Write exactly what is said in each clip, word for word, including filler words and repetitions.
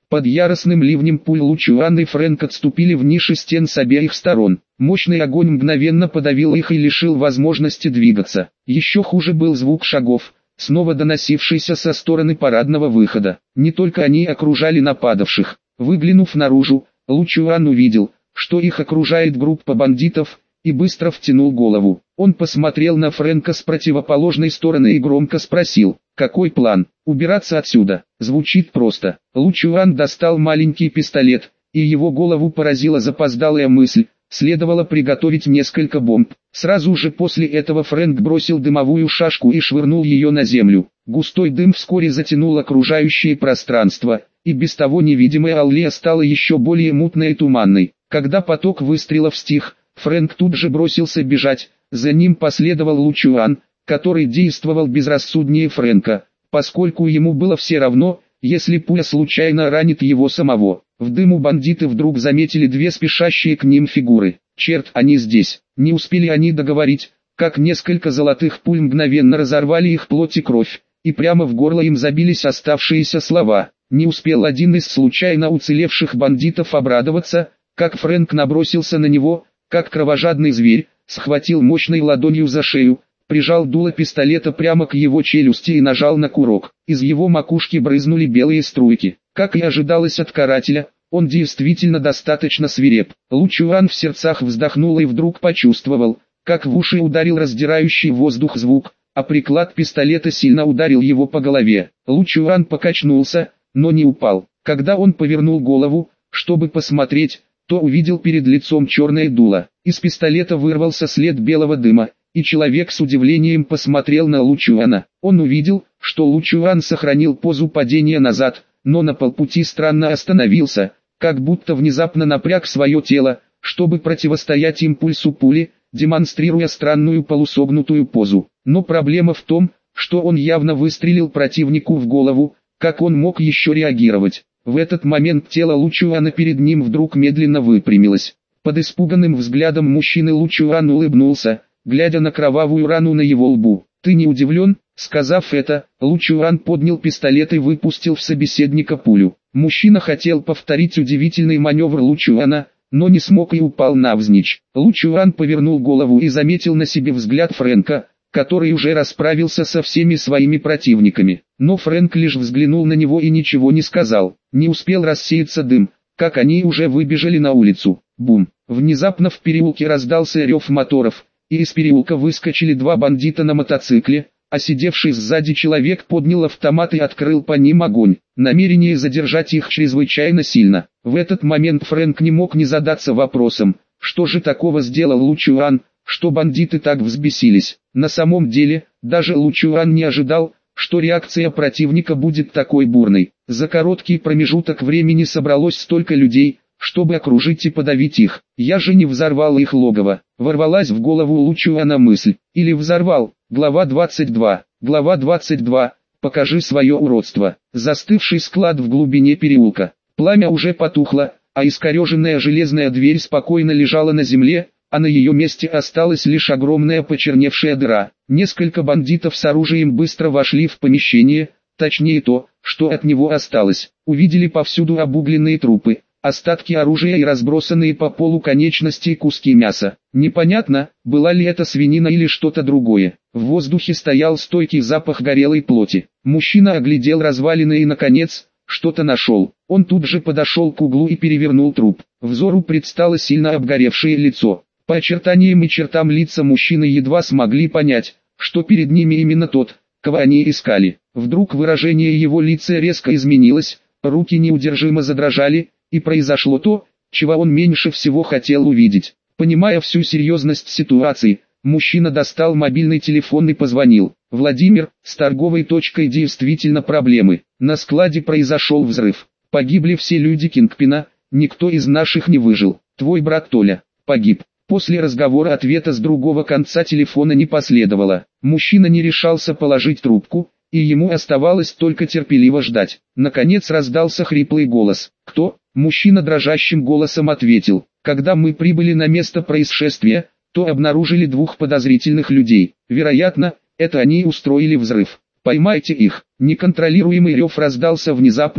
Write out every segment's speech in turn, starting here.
Под яростным ливнем пуль Лучуан и Фрэнк отступили в ниши стен с обеих сторон. Мощный огонь мгновенно подавил их и лишил возможности двигаться. Еще хуже был звук шагов, снова доносившийся со стороны парадного выхода. Не только они окружали нападавших. Выглянув наружу, Лучуан увидел, что их окружает группа бандитов, и быстро втянул голову. Он посмотрел на Фрэнка с противоположной стороны и громко спросил: «Какой план? Убираться отсюда?» Звучит просто. Лучуан достал маленький пистолет, и его голову поразила запоздалая мысль: следовало приготовить несколько бомб. Сразу же после этого Фрэнк бросил дымовую шашку и швырнул ее на землю. Густой дым вскоре затянул окружающее пространство, и без того невидимая аллея стала еще более мутной и туманной. Когда поток выстрелов стих, Фрэнк тут же бросился бежать, за ним последовал Лучуан, который действовал безрассуднее Фрэнка, поскольку ему было все равно, если пуля случайно ранит его самого. В дыму бандиты вдруг заметили две спешащие к ним фигуры. «Черт, они здесь!» Не успели они договорить, как несколько золотых пуль мгновенно разорвали их плоть и кровь, и прямо в горло им забились оставшиеся слова. Не успел один из случайно уцелевших бандитов обрадоваться, как Фрэнк набросился на него, как кровожадный зверь, схватил мощной ладонью за шею, прижал дуло пистолета прямо к его челюсти и нажал на курок. Из его макушки брызнули белые струйки. Как и ожидалось от карателя, он действительно достаточно свиреп. Лучуан в сердцах вздохнул и вдруг почувствовал, как в уши ударил раздирающий воздух звук, а приклад пистолета сильно ударил его по голове. Лучуан покачнулся, но не упал. Когда он повернул голову, чтобы посмотреть, то увидел перед лицом черное дуло. Из пистолета вырвался след белого дыма, и человек с удивлением посмотрел на Лучуана. Он увидел, что Лучуан сохранил позу падения назад, но на полпути странно остановился, как будто внезапно напряг свое тело, чтобы противостоять импульсу пули, демонстрируя странную полусогнутую позу. Но проблема в том, что он явно выстрелил противнику в голову. Как он мог еще реагировать? В этот момент тело Лучуана перед ним вдруг медленно выпрямилось. Под испуганным взглядом мужчины Лучуан улыбнулся, глядя на кровавую рану на его лбу. «Ты не удивлен?» Сказав это, Лучуан поднял пистолет и выпустил в собеседника пулю. Мужчина хотел повторить удивительный маневр Лучуана, но не смог и упал навзничь. Лучуан повернул голову и заметил на себе взгляд Фрэнка, который уже расправился со всеми своими противниками. Но Фрэнк лишь взглянул на него и ничего не сказал. Не успел рассеяться дым, как они уже выбежали на улицу. Бум! Внезапно в переулке раздался рев моторов, и из переулка выскочили два бандита на мотоцикле, а сидевший сзади человек поднял автомат и открыл по ним огонь. Намерение задержать их чрезвычайно сильно. В этот момент Фрэнк не мог не задаться вопросом, что же такого сделал Лучуан, что бандиты так взбесились. На самом деле, даже Лучуан не ожидал, что реакция противника будет такой бурной. За короткий промежуток времени собралось столько людей, чтобы окружить и подавить их. Я же не взорвал их логово. Ворвалась в голову Лучуана мысль. Или взорвал. Глава двадцать два. Глава двадцать два. Покажи свое уродство. Застывший склад в глубине переулка. Пламя уже потухло, а искореженная железная дверь спокойно лежала на земле, а на ее месте осталась лишь огромная почерневшая дыра. Несколько бандитов с оружием быстро вошли в помещение, точнее то, что от него осталось. Увидели повсюду обугленные трупы, остатки оружия и разбросанные по полу конечности и куски мяса. Непонятно, была ли это свинина или что-то другое. В воздухе стоял стойкий запах горелой плоти. Мужчина оглядел развалины и, наконец, что-то нашел. Он тут же подошел к углу и перевернул труп. Взору предстало сильно обгоревшее лицо. По очертаниям и чертам лица мужчины едва смогли понять, что перед ними именно тот, кого они искали. Вдруг выражение его лица резко изменилось, руки неудержимо задрожали, и произошло то, чего он меньше всего хотел увидеть. Понимая всю серьезность ситуации, мужчина достал мобильный телефон и позвонил. «Владимир, с торговой точкой действительно проблемы. На складе произошел взрыв. Погибли все люди Кингпина, никто из наших не выжил. Твой брат Толя погиб». После разговора ответа с другого конца телефона не последовало. Мужчина не решался положить трубку, и ему оставалось только терпеливо ждать. Наконец раздался хриплый голос. «Кто?» Мужчина дрожащим голосом ответил. «Когда мы прибыли на место происшествия, то обнаружили двух подозрительных людей. Вероятно, это они устроили взрыв. Поймайте их». Неконтролируемый рев раздался внезапно,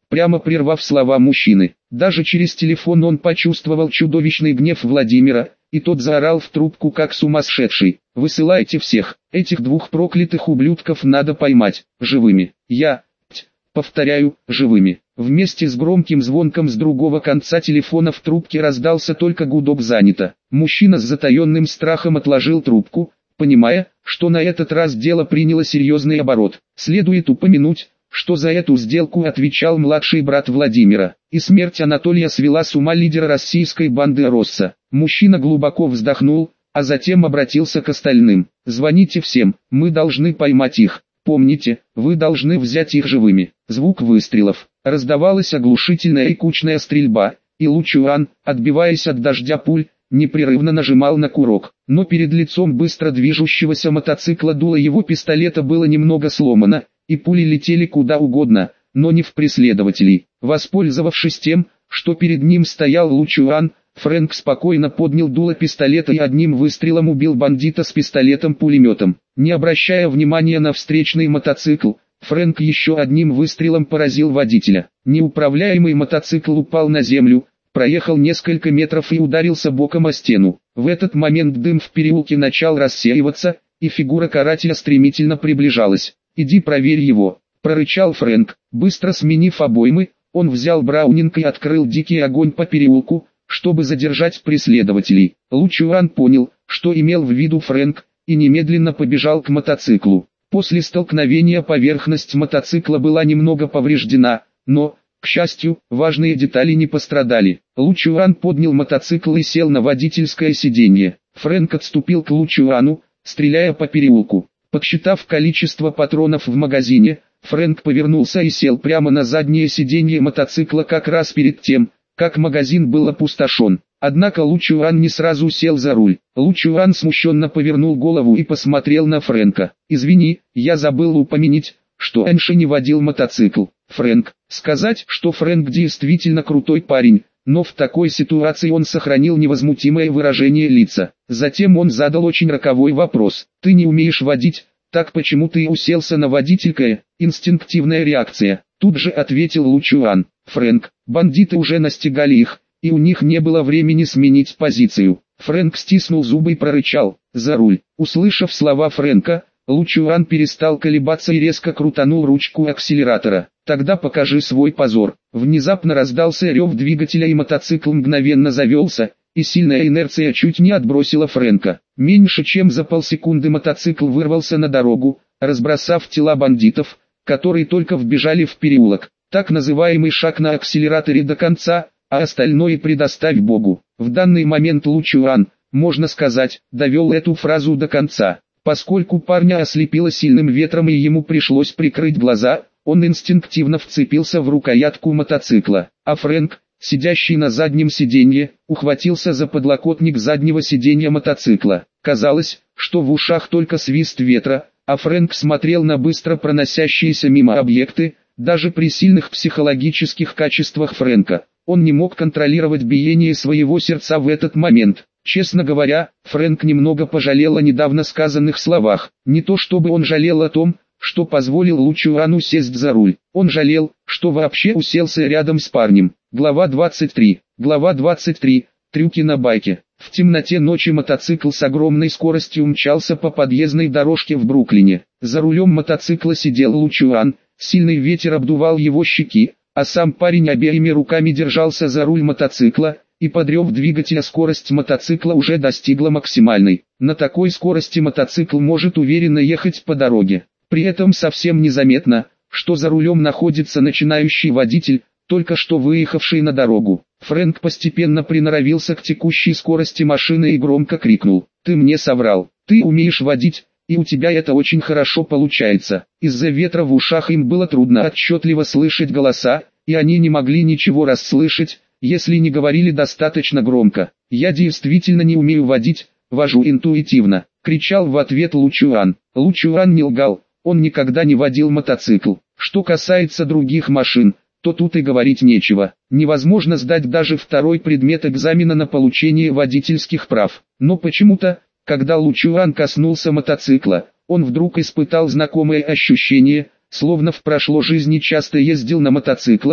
прямо прервав слова мужчины. Даже через телефон он почувствовал чудовищный гнев Владимира, и тот заорал в трубку как сумасшедший: «Высылайте всех, этих двух проклятых ублюдков надо поймать, живыми, я, ть, повторяю, живыми». Вместе с громким звонком с другого конца телефона в трубке раздался только гудок «занято». Мужчина с затаенным страхом отложил трубку, понимая, что на этот раз дело приняло серьезный оборот. Следует упомянуть, что за эту сделку отвечал младший брат Владимира, и смерть Анатолия свела с ума лидера российской банды Росса. Мужчина глубоко вздохнул, а затем обратился к остальным: «Звоните всем, мы должны поймать их. Помните, вы должны взять их живыми». Звук выстрелов. Раздавалась оглушительная и кучная стрельба, и Лучуан, отбиваясь от дождя пуль, непрерывно нажимал на курок. Но перед лицом быстро движущегося мотоцикла дуло его пистолета было немного сломано, и пули летели куда угодно, но не в преследователей. Воспользовавшись тем, что перед ним стоял Лучуан, Фрэнк спокойно поднял дуло пистолета и одним выстрелом убил бандита с пистолетом-пулеметом. Не обращая внимания на встречный мотоцикл, Фрэнк еще одним выстрелом поразил водителя. Неуправляемый мотоцикл упал на землю, проехал несколько метров и ударился боком о стену. В этот момент дым в переулке начал рассеиваться, и фигура карателя стремительно приближалась. «Иди проверь его», — прорычал Фрэнк. Быстро сменив обоймы, он взял Браунинг и открыл дикий огонь по переулку, чтобы задержать преследователей. Лучуан понял, что имел в виду Фрэнк, и немедленно побежал к мотоциклу. После столкновения поверхность мотоцикла была немного повреждена, но, к счастью, важные детали не пострадали. Лучуан поднял мотоцикл и сел на водительское сиденье. Фрэнк отступил к Лучуану, стреляя по переулку. Подсчитав количество патронов в магазине, Фрэнк повернулся и сел прямо на заднее сиденье мотоцикла как раз перед тем, как магазин был опустошен. Однако Лучуан не сразу сел за руль. Лучуан смущенно повернул голову и посмотрел на Фрэнка. «Извини, я забыл упомянить, что Энши не водил мотоцикл». Фрэнк. Сказать, что Фрэнк действительно крутой парень, но в такой ситуации он сохранил невозмутимое выражение лица. Затем он задал очень роковой вопрос: «Ты не умеешь водить, так почему ты уселся на водительское?» Инстинктивная реакция. Тут же ответил Лучуан. «Фрэнк, бандиты уже настигали их, и у них не было времени сменить позицию». Фрэнк стиснул зубы и прорычал: «За руль». Услышав слова Фрэнка, Лучуан перестал колебаться и резко крутанул ручку акселератора. «Тогда покажи свой позор». Внезапно раздался рев двигателя и мотоцикл мгновенно завелся, и сильная инерция чуть не отбросила Фрэнка. Меньше чем за полсекунды мотоцикл вырвался на дорогу, разбросав тела бандитов, которые только вбежали в переулок. Так называемый шаг на акселераторе до конца, а остальное предоставь Богу. В данный момент Лучуан, можно сказать, довел эту фразу до конца. Поскольку парня ослепило сильным ветром и ему пришлось прикрыть глаза, он инстинктивно вцепился в рукоятку мотоцикла, а Фрэнк, сидящий на заднем сиденье, ухватился за подлокотник заднего сиденья мотоцикла. Казалось, что в ушах только свист ветра, а Фрэнк смотрел на быстро проносящиеся мимо объекты. Даже при сильных психологических качествах Фрэнка, он не мог контролировать биение своего сердца в этот момент. Честно говоря, Фрэнк немного пожалел о недавно сказанных словах. Не то чтобы он жалел о том, что позволил Лучуану сесть за руль. Он жалел, что вообще уселся рядом с парнем. Глава двадцать три. Глава двадцать три. Трюки на байке. В темноте ночи мотоцикл с огромной скоростью мчался по подъездной дорожке в Бруклине. За рулем мотоцикла сидел Лучуан. Сильный ветер обдувал его щеки, а сам парень обеими руками держался за руль мотоцикла, и под рев двигателя скорость мотоцикла уже достигла максимальной. На такой скорости мотоцикл может уверенно ехать по дороге. При этом совсем незаметно, что за рулем находится начинающий водитель, только что выехавший на дорогу. Фрэнк постепенно приноровился к текущей скорости машины и громко крикнул: «Ты мне соврал, ты умеешь водить, и у тебя это очень хорошо получается». Из-за ветра в ушах им было трудно отчетливо слышать голоса, и они не могли ничего расслышать, если не говорили достаточно громко. «Я действительно не умею водить, вожу интуитивно», — кричал в ответ Лучуан. Лучуан не лгал, он никогда не водил мотоцикл. Что касается других машин, то тут и говорить нечего. Невозможно сдать даже второй предмет экзамена на получение водительских прав. Но почему-то, когда Лучуан коснулся мотоцикла, он вдруг испытал знакомое ощущение, словно в прошлой жизни часто ездил на мотоциклах,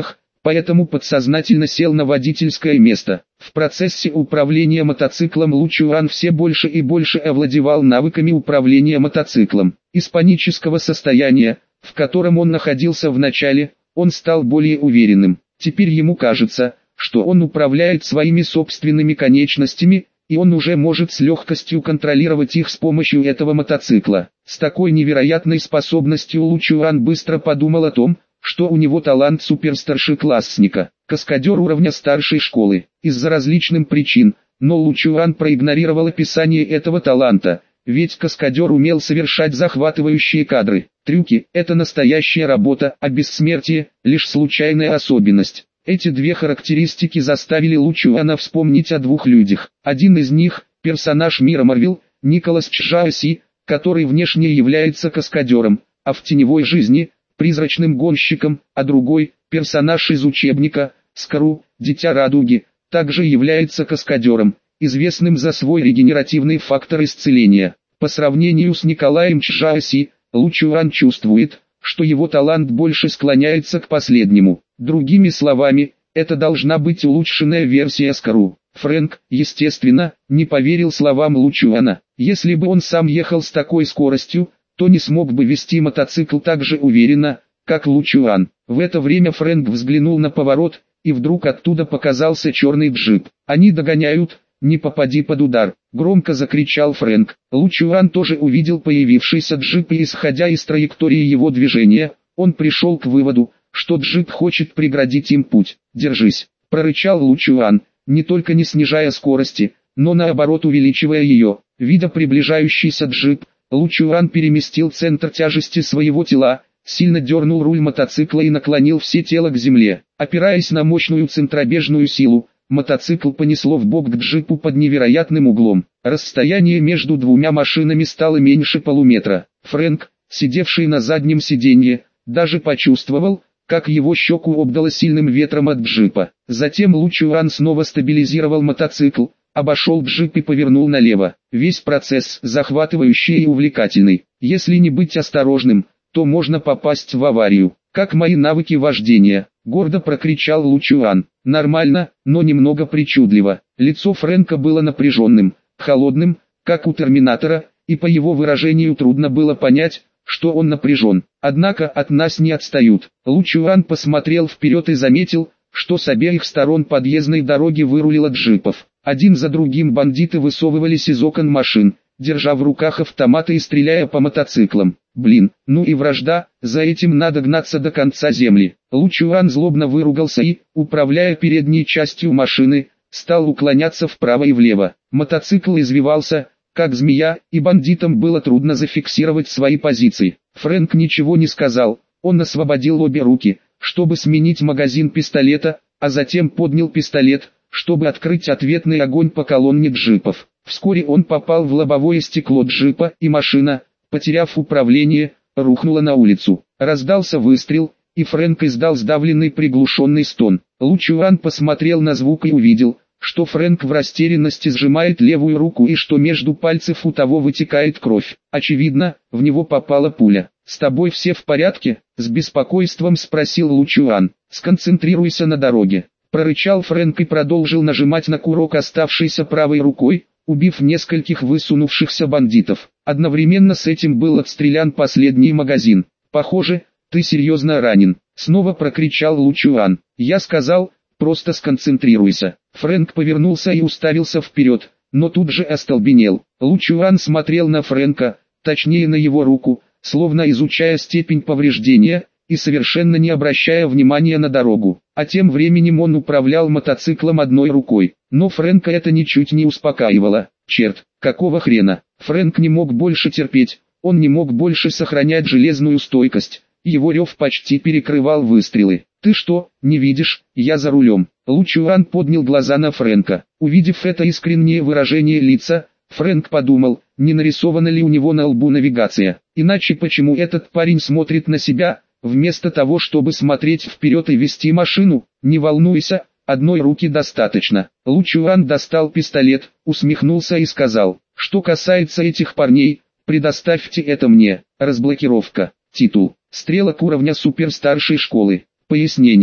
поэтому подсознательно сел на водительское место. В процессе управления мотоциклом Лу Чуан все больше и больше овладевал навыками управления мотоциклом. Из панического состояния, в котором он находился в начале, он стал более уверенным. Теперь ему кажется, что он управляет своими собственными конечностями, и он уже может с легкостью контролировать их с помощью этого мотоцикла. С такой невероятной способностью Лу Чуан быстро подумал о том, что у него талант суперстаршеклассника, каскадер уровня старшей школы. Из-за различных причин, но Лу Чуан проигнорировал описание этого таланта, ведь каскадер умел совершать захватывающие кадры. Трюки – это настоящая работа, а бессмертие – лишь случайная особенность. Эти две характеристики заставили Лу Чуана вспомнить о двух людях. Один из них – персонаж мира Марвел, Николас Чжаоси, который внешне является каскадером, а в теневой жизни – призрачным гонщиком, а другой – персонаж из учебника, Скару, Дитя Радуги, также является каскадером, известным за свой регенеративный фактор исцеления. По сравнению с Николаем Чжаоси, Лу Чуан чувствует, что его талант больше склоняется к последнему. Другими словами, это должна быть улучшенная версия Скару. Фрэнк, естественно, не поверил словам Лу Чуана. Если бы он сам ехал с такой скоростью, то не смог бы вести мотоцикл так же уверенно, как Лу Чуан. В это время Фрэнк взглянул на поворот, и вдруг оттуда показался черный джип. «Они догоняют, не попади под удар!» — громко закричал Фрэнк. Лу Чуан тоже увидел появившийся джип, и исходя из траектории его движения, он пришел к выводу, что джип хочет преградить им путь. «Держись!» — прорычал Лу Чуан, не только не снижая скорости, но наоборот увеличивая ее. Видя приближающийся джип, Лу Чуан переместил центр тяжести своего тела, сильно дернул руль мотоцикла и наклонил все тело к земле. Опираясь на мощную центробежную силу, мотоцикл понесло вбок к джипу под невероятным углом. Расстояние между двумя машинами стало меньше полуметра. Фрэнк, сидевший на заднем сиденье, даже почувствовал, как его щеку обдало сильным ветром от джипа. Затем Лу Чуан снова стабилизировал мотоцикл, обошел джип и повернул налево. Весь процесс захватывающий и увлекательный. Если не быть осторожным, то можно попасть в аварию. «Как мои навыки вождения!» — гордо прокричал Лу Чуан. «Нормально, но немного причудливо». Лицо Фрэнка было напряженным, холодным, как у Терминатора, и по его выражению трудно было понять, что он напряжен. Однако от нас не отстают. Лу Чуан посмотрел вперед и заметил, что с обеих сторон подъездной дороги вырулило джипов. Один за другим бандиты высовывались из окон машин, держа в руках автоматы и стреляя по мотоциклам. «Блин, ну и вражда, за этим надо гнаться до конца земли». Лу Чуан злобно выругался и, управляя передней частью машины, стал уклоняться вправо и влево. Мотоцикл извивался, как змея, и бандитам было трудно зафиксировать свои позиции. Фрэнк ничего не сказал, он освободил обе руки, чтобы сменить магазин пистолета, а затем поднял пистолет, чтобы открыть ответный огонь по колонне джипов. Вскоре он попал в лобовое стекло джипа, и машина, потеряв управление, рухнула на улицу. Раздался выстрел, и Фрэнк издал сдавленный приглушенный стон. Лу Чуан посмотрел на звук и увидел, что Фрэнк в растерянности сжимает левую руку и что между пальцев у того вытекает кровь. Очевидно, в него попала пуля. «С тобой все в порядке?» — с беспокойством спросил Лу Чуан. «Сконцентрируйся на дороге», — прорычал Фрэнк и продолжил нажимать на курок оставшейся правой рукой, убив нескольких высунувшихся бандитов. Одновременно с этим был отстрелян последний магазин. «Похоже, ты серьезно ранен», — снова прокричал Лу Чуан. «Я сказал, просто сконцентрируйся». Фрэнк повернулся и уставился вперед, но тут же остолбенел. Лу Чуан смотрел на Фрэнка, точнее на его руку, словно изучая степень повреждения, и совершенно не обращая внимания на дорогу. А тем временем он управлял мотоциклом одной рукой. Но Фрэнка это ничуть не успокаивало. Черт, какого хрена? Фрэнк не мог больше терпеть, он не мог больше сохранять железную стойкость. Его рев почти перекрывал выстрелы. «Ты что, не видишь, я за рулем?» Лу Чуан поднял глаза на Фрэнка. Увидев это искреннее выражение лица, Фрэнк подумал, не нарисована ли у него на лбу навигация. Иначе почему этот парень смотрит на себя, вместо того чтобы смотреть вперед и вести машину? «Не волнуйся, одной руки достаточно». Лу Чуан достал пистолет, усмехнулся и сказал, «Что касается этих парней, предоставьте это мне». Разблокировка. Титул. Стрелок уровня суперстаршей школы. Пояснение.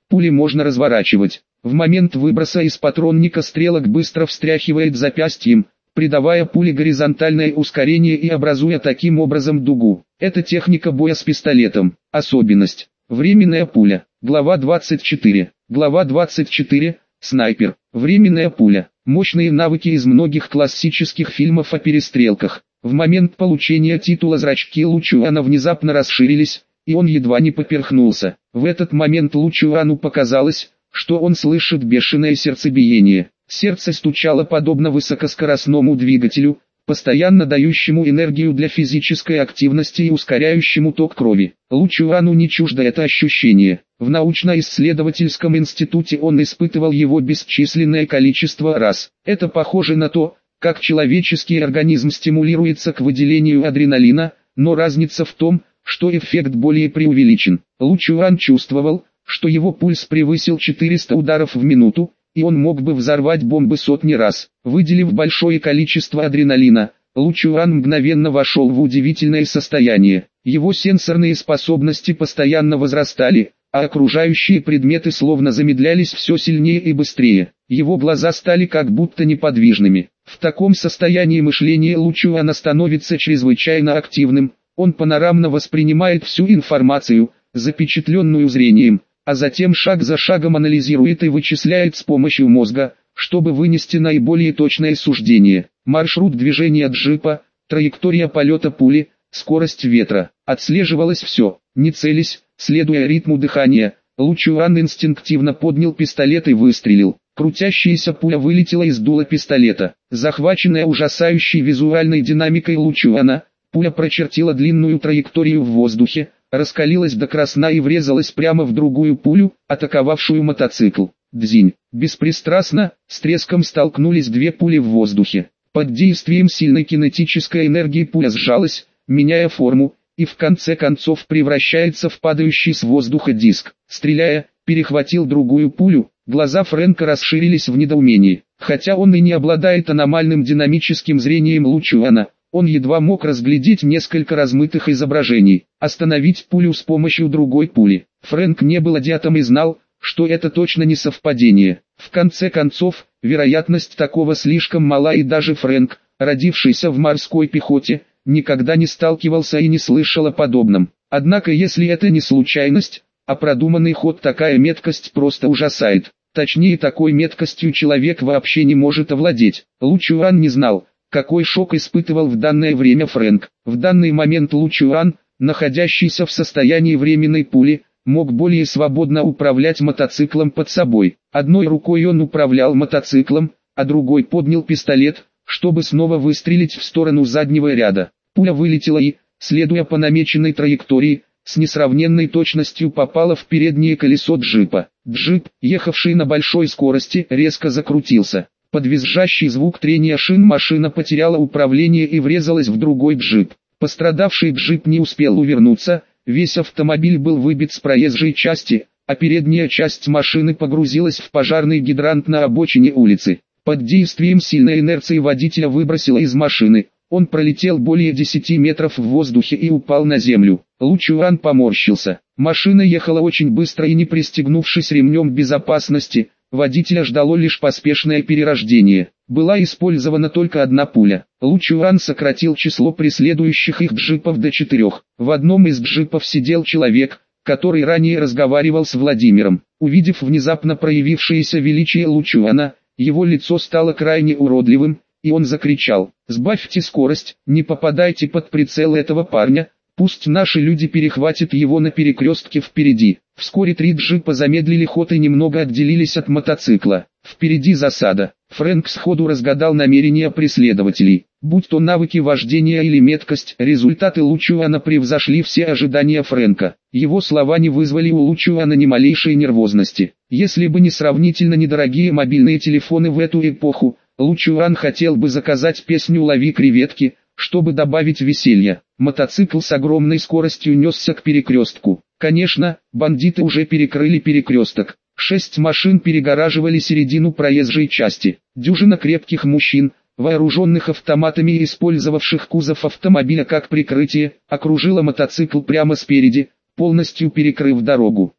Пули можно разворачивать. В момент выброса из патронника стрелок быстро встряхивает запястьем, придавая пуле горизонтальное ускорение и образуя таким образом дугу. Это техника боя с пистолетом. Особенность. Временная пуля. Глава двадцать четыре. Глава двадцать четыре. Снайпер. Временная пуля. Мощные навыки из многих классических фильмов о перестрелках. В момент получения титула зрачки Лу Чуана внезапно расширились, и он едва не поперхнулся. В этот момент Лу Чуану показалось, что он слышит бешеное сердцебиение. Сердце стучало подобно высокоскоростному двигателю, постоянно дающему энергию для физической активности и ускоряющему ток крови. Лу Чуану не чуждо это ощущение. В научно-исследовательском институте он испытывал его бесчисленное количество раз. Это похоже на то, как человеческий организм стимулируется к выделению адреналина, но разница в том, что эффект более преувеличен. Лу Чуан чувствовал, что его пульс превысил четыреста ударов в минуту, и он мог бы взорвать бомбы сотни раз. Выделив большое количество адреналина, Лу Чуан мгновенно вошел в удивительное состояние. Его сенсорные способности постоянно возрастали, а окружающие предметы словно замедлялись все сильнее и быстрее. Его глаза стали как будто неподвижными. В таком состоянии мышления Лу Чуана становится чрезвычайно активным. Он панорамно воспринимает всю информацию, запечатленную зрением, а затем шаг за шагом анализирует и вычисляет с помощью мозга, чтобы вынести наиболее точное суждение. Маршрут движения джипа, траектория полета пули, скорость ветра. Отслеживалось все, не целясь, следуя ритму дыхания. Лу Чуан инстинктивно поднял пистолет и выстрелил. Крутящаяся пуля вылетела из дула пистолета. Захваченная ужасающей визуальной динамикой Лу Чуана, пуля прочертила длинную траекторию в воздухе, раскалилась до красна и врезалась прямо в другую пулю, атаковавшую мотоцикл. Дзинь. Беспристрастно, с треском столкнулись две пули в воздухе. Под действием сильной кинетической энергии пуля сжалась, меняя форму, и в конце концов превращается в падающий с воздуха диск. Стреляя, перехватил другую пулю, глаза Фрэнка расширились в недоумении. Хотя он и не обладает аномальным динамическим зрением Лу Чуана, он едва мог разглядеть несколько размытых изображений. Остановить пулю с помощью другой пули. Фрэнк не был адептом и знал, что это точно не совпадение. В конце концов, вероятность такого слишком мала, и даже Фрэнк, родившийся в морской пехоте, никогда не сталкивался и не слышал о подобном. Однако если это не случайность, а продуманный ход, такая меткость просто ужасает. Точнее, такой меткостью человек вообще не может овладеть. Лу Чуан не знал, какой шок испытывал в данное время Фрэнк. В данный момент Лу Чуан, находящийся в состоянии временной пули, мог более свободно управлять мотоциклом под собой. Одной рукой он управлял мотоциклом, а другой поднял пистолет, чтобы снова выстрелить в сторону заднего ряда. Пуля вылетела и, следуя по намеченной траектории, с несравненной точностью попала в переднее колесо джипа. Джип, ехавший на большой скорости, резко закрутился. Под визжащий звук трения шин машина потеряла управление и врезалась в другой джип. Пострадавший джип не успел увернуться, весь автомобиль был выбит с проезжей части, а передняя часть машины погрузилась в пожарный гидрант на обочине улицы. Под действием сильной инерции водителя выбросило из машины. Он пролетел более десяти метров в воздухе и упал на землю. Лу Чуан поморщился. Машина ехала очень быстро, и не пристегнувшись ремнем безопасности, водителя ждало лишь поспешное перерождение. Была использована только одна пуля. Лу Чуан сократил число преследующих их джипов до четырех. В одном из джипов сидел человек, который ранее разговаривал с Владимиром. Увидев внезапно проявившееся величие Лу Чуана, его лицо стало крайне уродливым, и он закричал: «Сбавьте скорость, не попадайте под прицел этого парня, пусть наши люди перехватят его на перекрестке впереди». Вскоре три джипа замедлили ход и немного отделились от мотоцикла. Впереди засада. Фрэнк сходу разгадал намерения преследователей. Будь то навыки вождения или меткость, результаты Лу Чуана превзошли все ожидания Фрэнка. Его слова не вызвали у Лу Чуана ни малейшей нервозности. Если бы не сравнительно недорогие мобильные телефоны в эту эпоху, Лу Чуан хотел бы заказать песню «Лови креветки», чтобы добавить веселья. Мотоцикл с огромной скоростью несся к перекрестку. Конечно, бандиты уже перекрыли перекресток. Шесть машин перегораживали середину проезжей части. Дюжина крепких мужчин, вооруженных автоматами и использовавших кузов автомобиля как прикрытие, окружила мотоцикл прямо спереди, полностью перекрыв дорогу.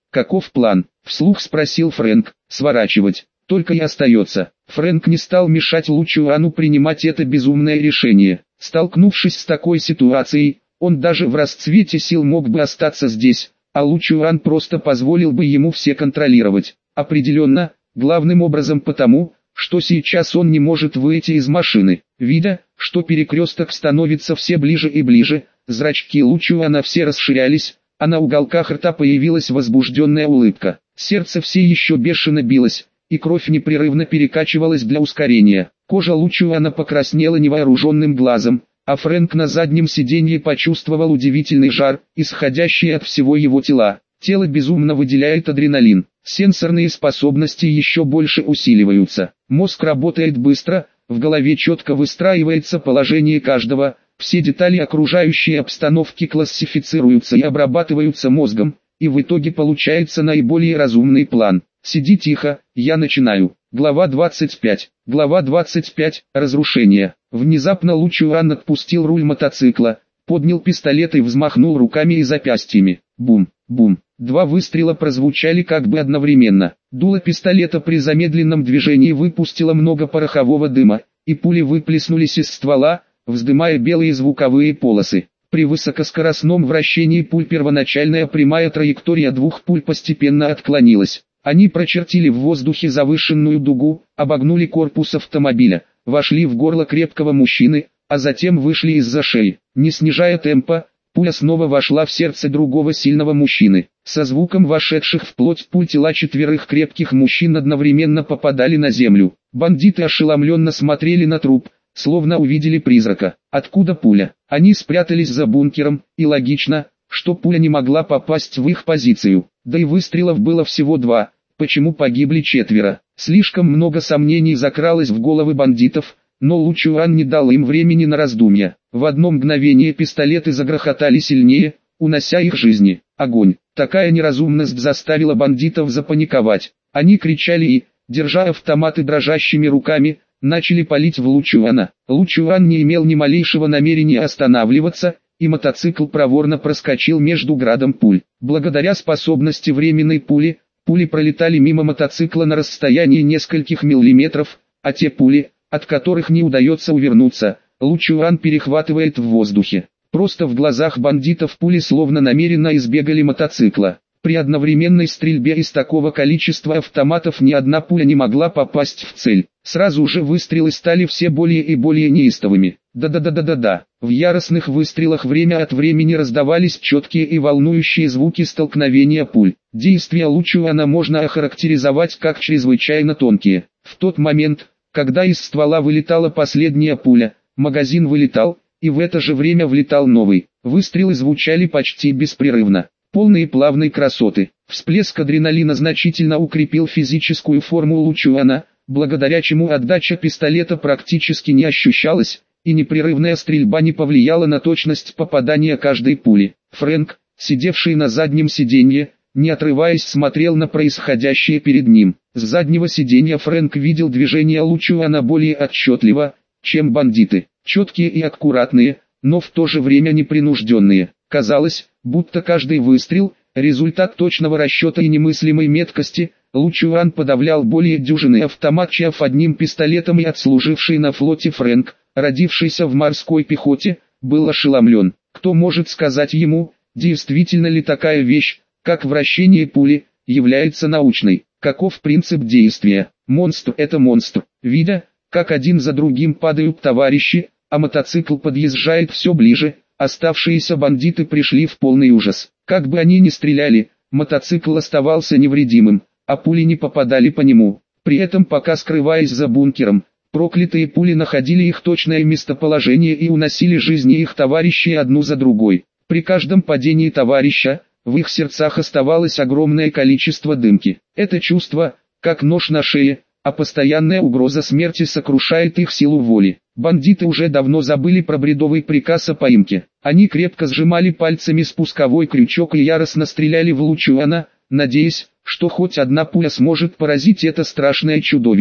«Каков план?» — вслух спросил Фрэнк. «Сворачивать. Только и остается». Фрэнк не стал мешать Лу Чуану принимать это безумное решение. Столкнувшись с такой ситуацией, он даже в расцвете сил мог бы остаться здесь, а Лу Чуан просто позволил бы ему все контролировать. Определенно, главным образом потому, что сейчас он не может выйти из машины. Видя, что перекресток становится все ближе и ближе, зрачки Лу Чуана все расширялись, а на уголках рта появилась возбужденная улыбка. Сердце все еще бешено билось, и кровь непрерывно перекачивалась для ускорения. Кожа Лу Чуана покраснела невооруженным глазом, а Фрэнк на заднем сиденье почувствовал удивительный жар, исходящий от всего его тела. Тело безумно выделяет адреналин, сенсорные способности еще больше усиливаются. Мозг работает быстро, в голове четко выстраивается положение каждого, все детали окружающей обстановки классифицируются и обрабатываются мозгом, и в итоге получается наиболее разумный план. «Сиди тихо, я начинаю». Глава двадцать пять. Глава двадцать пять. Разрушение. Внезапно Лу Чуан отпустил руль мотоцикла, поднял пистолет и взмахнул руками и запястьями. Бум, бум. Два выстрела прозвучали как бы одновременно. Дуло пистолета при замедленном движении выпустило много порохового дыма, и пули выплеснулись из ствола, вздымая белые звуковые полосы. При высокоскоростном вращении пуль первоначальная прямая траектория двух пуль постепенно отклонилась. Они прочертили в воздухе завышенную дугу, обогнули корпус автомобиля, вошли в горло крепкого мужчины, а затем вышли из-за шеи. Не снижая темпа, пуля снова вошла в сердце другого сильного мужчины. Со звуком вошедших вплоть пуль тела четверых крепких мужчин одновременно попадали на землю. Бандиты ошеломленно смотрели на труп, словно увидели призрака. Откуда пуля? Они спрятались за бункером, и логично, что пуля не могла попасть в их позицию. Да и выстрелов было всего два. Почему погибли четверо? Слишком много сомнений закралось в головы бандитов, но Лу Чуан не дал им времени на раздумья. В одно мгновение пистолеты загрохотали сильнее, унося их жизни. Огонь! Такая неразумность заставила бандитов запаниковать. Они кричали и, держа автоматы дрожащими руками, начали палить в Лу Чуана. Лу Чуан не имел ни малейшего намерения останавливаться, и мотоцикл проворно проскочил между градом пуль. Благодаря способности временной пули, пули пролетали мимо мотоцикла на расстоянии нескольких миллиметров, а те пули, от которых не удается увернуться, Лу Чуан перехватывает в воздухе. Просто в глазах бандитов пули словно намеренно избегали мотоцикла. При одновременной стрельбе из такого количества автоматов ни одна пуля не могла попасть в цель. Сразу же выстрелы стали все более и более неистовыми. Да-да-да-да-да-да. В яростных выстрелах время от времени раздавались четкие и волнующие звуки столкновения пуль. Действия Лу Чуана можно охарактеризовать как чрезвычайно тонкие. В тот момент, когда из ствола вылетала последняя пуля, магазин вылетал, и в это же время влетал новый. Выстрелы звучали почти беспрерывно. Полные плавной красоты. Всплеск адреналина значительно укрепил физическую форму Лу Чуана, благодаря чему отдача пистолета практически не ощущалась, и непрерывная стрельба не повлияла на точность попадания каждой пули. Фрэнк, сидевший на заднем сиденье, не отрываясь смотрел на происходящее перед ним. С заднего сиденья Фрэнк видел движения Лу Чуана более отчетливо, чем бандиты. Четкие и аккуратные, но в то же время непринужденные. Казалось, будто каждый выстрел – результат точного расчета и немыслимой меткости. Лу Чуан подавлял более дюжины автоматчиков одним пистолетом, и отслуживший на флоте Фрэнк, родившийся в морской пехоте, был ошеломлен. Кто может сказать ему, действительно ли такая вещь, как вращение пули, является научной? Каков принцип действия? Монстр – это монстр. Видя, как один за другим падают товарищи, а мотоцикл подъезжает все ближе, оставшиеся бандиты пришли в полный ужас. Как бы они ни стреляли, мотоцикл оставался невредимым, а пули не попадали по нему. При этом, пока скрываясь за бункером, проклятые пули находили их точное местоположение и уносили жизни их товарищей одну за другой. При каждом падении товарища, в их сердцах оставалось огромное количество дымки. Это чувство, как нож на шее, а постоянная угроза смерти сокрушает их силу воли. Бандиты уже давно забыли про бредовый приказ о поимке. Они крепко сжимали пальцами спусковой крючок и яростно стреляли в Лу Чуана, надеясь, что хоть одна пуля сможет поразить это страшное чудовище.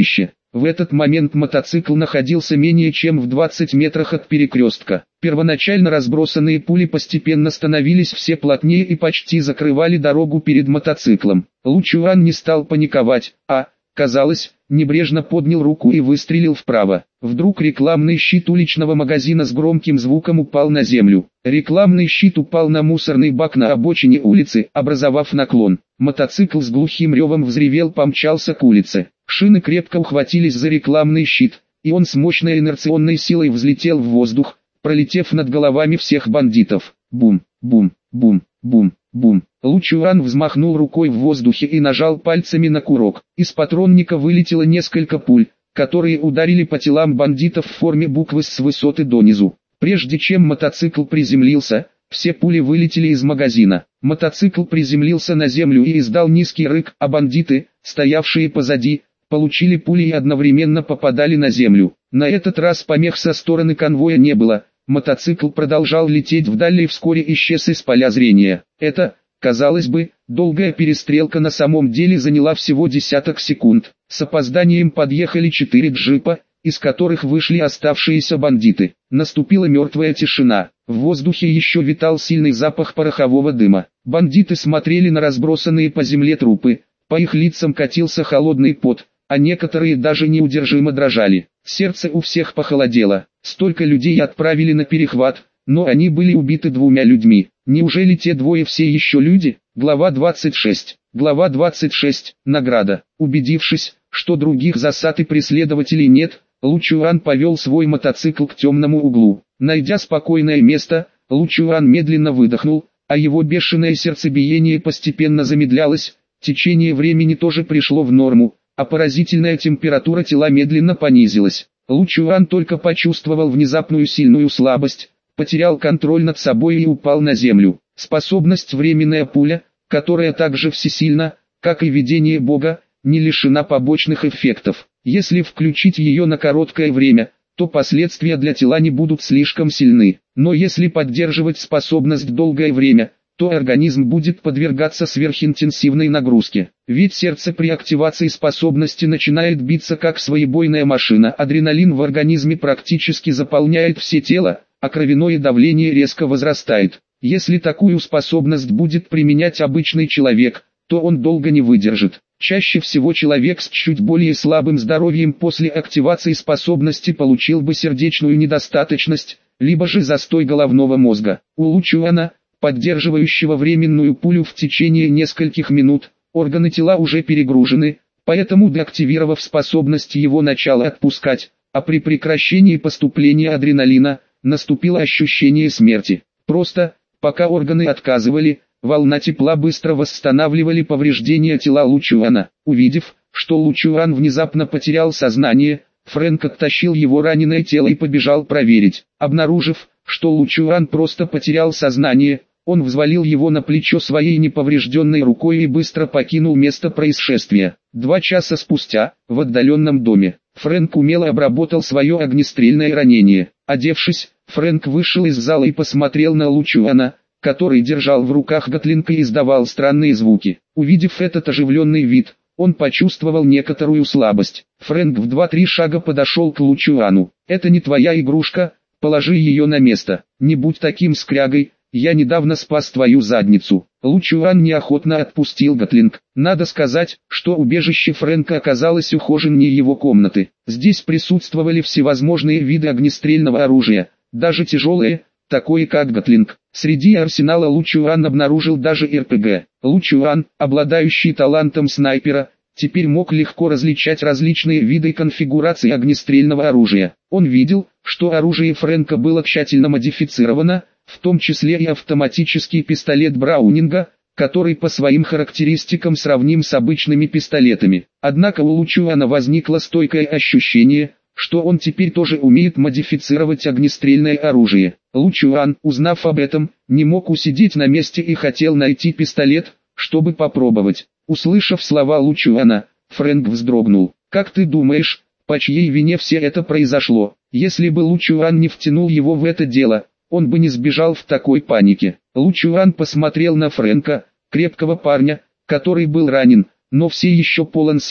В этот момент мотоцикл находился менее чем в двадцати метрах от перекрестка. Первоначально разбросанные пули постепенно становились все плотнее и почти закрывали дорогу перед мотоциклом. Лу Чуан не стал паниковать, а, казалось, небрежно поднял руку и выстрелил вправо. Вдруг рекламный щит уличного магазина с громким звуком упал на землю. Рекламный щит упал на мусорный бак на обочине улицы, образовав наклон. Мотоцикл с глухим ревом взревел, помчался к улице. Шины крепко ухватились за рекламный щит, и он с мощной инерционной силой взлетел в воздух, пролетев над головами всех бандитов. Бум, бум, бум, бум, бум. Лу Чуан взмахнул рукой в воздухе и нажал пальцами на курок. Из патронника вылетело несколько пуль, которые ударили по телам бандитов в форме буквы «С» с высоты донизу. Прежде чем мотоцикл приземлился, все пули вылетели из магазина. Мотоцикл приземлился на землю и издал низкий рык, а бандиты, стоявшие позади, получили пули и одновременно попадали на землю. На этот раз помех со стороны конвоя не было. Мотоцикл продолжал лететь вдали и вскоре исчез из поля зрения. Это, казалось бы, долгая перестрелка на самом деле заняла всего десяток секунд. С опозданием подъехали четыре джипа, из которых вышли оставшиеся бандиты. Наступила мертвая тишина. В воздухе еще витал сильный запах порохового дыма. Бандиты смотрели на разбросанные по земле трупы. По их лицам катился холодный пот, а некоторые даже неудержимо дрожали. Сердце у всех похолодело. Столько людей отправили на перехват, но они были убиты двумя людьми. Неужели те двое все еще люди? Глава двадцать шесть. Глава двадцать шесть. Награда. Убедившись, что других засад и преследователей нет, Лу Чуан повел свой мотоцикл к темному углу. Найдя спокойное место, Лу Чуан медленно выдохнул, а его бешеное сердцебиение постепенно замедлялось. Течение времени тоже пришло в норму, а поразительная температура тела медленно понизилась. Лу Чуан только почувствовал внезапную сильную слабость, потерял контроль над собой и упал на землю. Способность «Временная пуля», которая так же всесильна, как и видение Бога, не лишена побочных эффектов. Если включить ее на короткое время, то последствия для тела не будут слишком сильны. Но если поддерживать способность долгое время, то организм будет подвергаться сверхинтенсивной нагрузке. Ведь сердце при активации способности начинает биться как своебойная машина. Адреналин в организме практически заполняет все тело, а кровяное давление резко возрастает. Если такую способность будет применять обычный человек, то он долго не выдержит. Чаще всего человек с чуть более слабым здоровьем после активации способности получил бы сердечную недостаточность, либо же застой головного мозга. У Лу Чуана, поддерживающего временную пулю в течение нескольких минут, органы тела уже перегружены, поэтому деактивировав способность его начала отпускать, а при прекращении поступления адреналина, наступило ощущение смерти. Просто, пока органы отказывали, волна тепла быстро восстанавливали повреждения тела Лу Чуана. Увидев, что Лу Чуан внезапно потерял сознание, Фрэнк оттащил его раненое тело и побежал проверить. Обнаружив, что Лу Чуан просто потерял сознание, он взвалил его на плечо своей неповрежденной рукой и быстро покинул место происшествия. Два часа спустя, в отдаленном доме, Фрэнк умело обработал свое огнестрельное ранение. Одевшись, Фрэнк вышел из зала и посмотрел на Лу Чуана, который держал в руках гатлинг и издавал странные звуки. Увидев этот оживленный вид, он почувствовал некоторую слабость. Фрэнк в два-три шага подошел к Лу Чуану. «Это не твоя игрушка, положи ее на место. Не будь таким скрягой, я недавно спас твою задницу». Лу Чуан неохотно отпустил гатлинг. Надо сказать, что убежище Фрэнка оказалось ухоженнее его комнаты. Здесь присутствовали всевозможные виды огнестрельного оружия, даже тяжелые, такое как гатлинг. Среди арсенала Лу Чуан обнаружил даже эр пэ гэ. Лу Чуан, обладающий талантом снайпера, теперь мог легко различать различные виды и конфигурации огнестрельного оружия. Он видел, что оружие Фрэнка было тщательно модифицировано, в том числе и автоматический пистолет Браунинга, который по своим характеристикам сравним с обычными пистолетами. Однако у Лу Чуана возникло стойкое ощущение, что он теперь тоже умеет модифицировать огнестрельное оружие. Лу Чуан, узнав об этом, не мог усидеть на месте и хотел найти пистолет, чтобы попробовать. Услышав слова Лу Чуана, Фрэнк вздрогнул. «Как ты думаешь, по чьей вине все это произошло?» Если бы Лу Чуан не втянул его в это дело, он бы не сбежал в такой панике. Лу Чуан посмотрел на Фрэнка, крепкого парня, который был ранен, но все еще полон сил,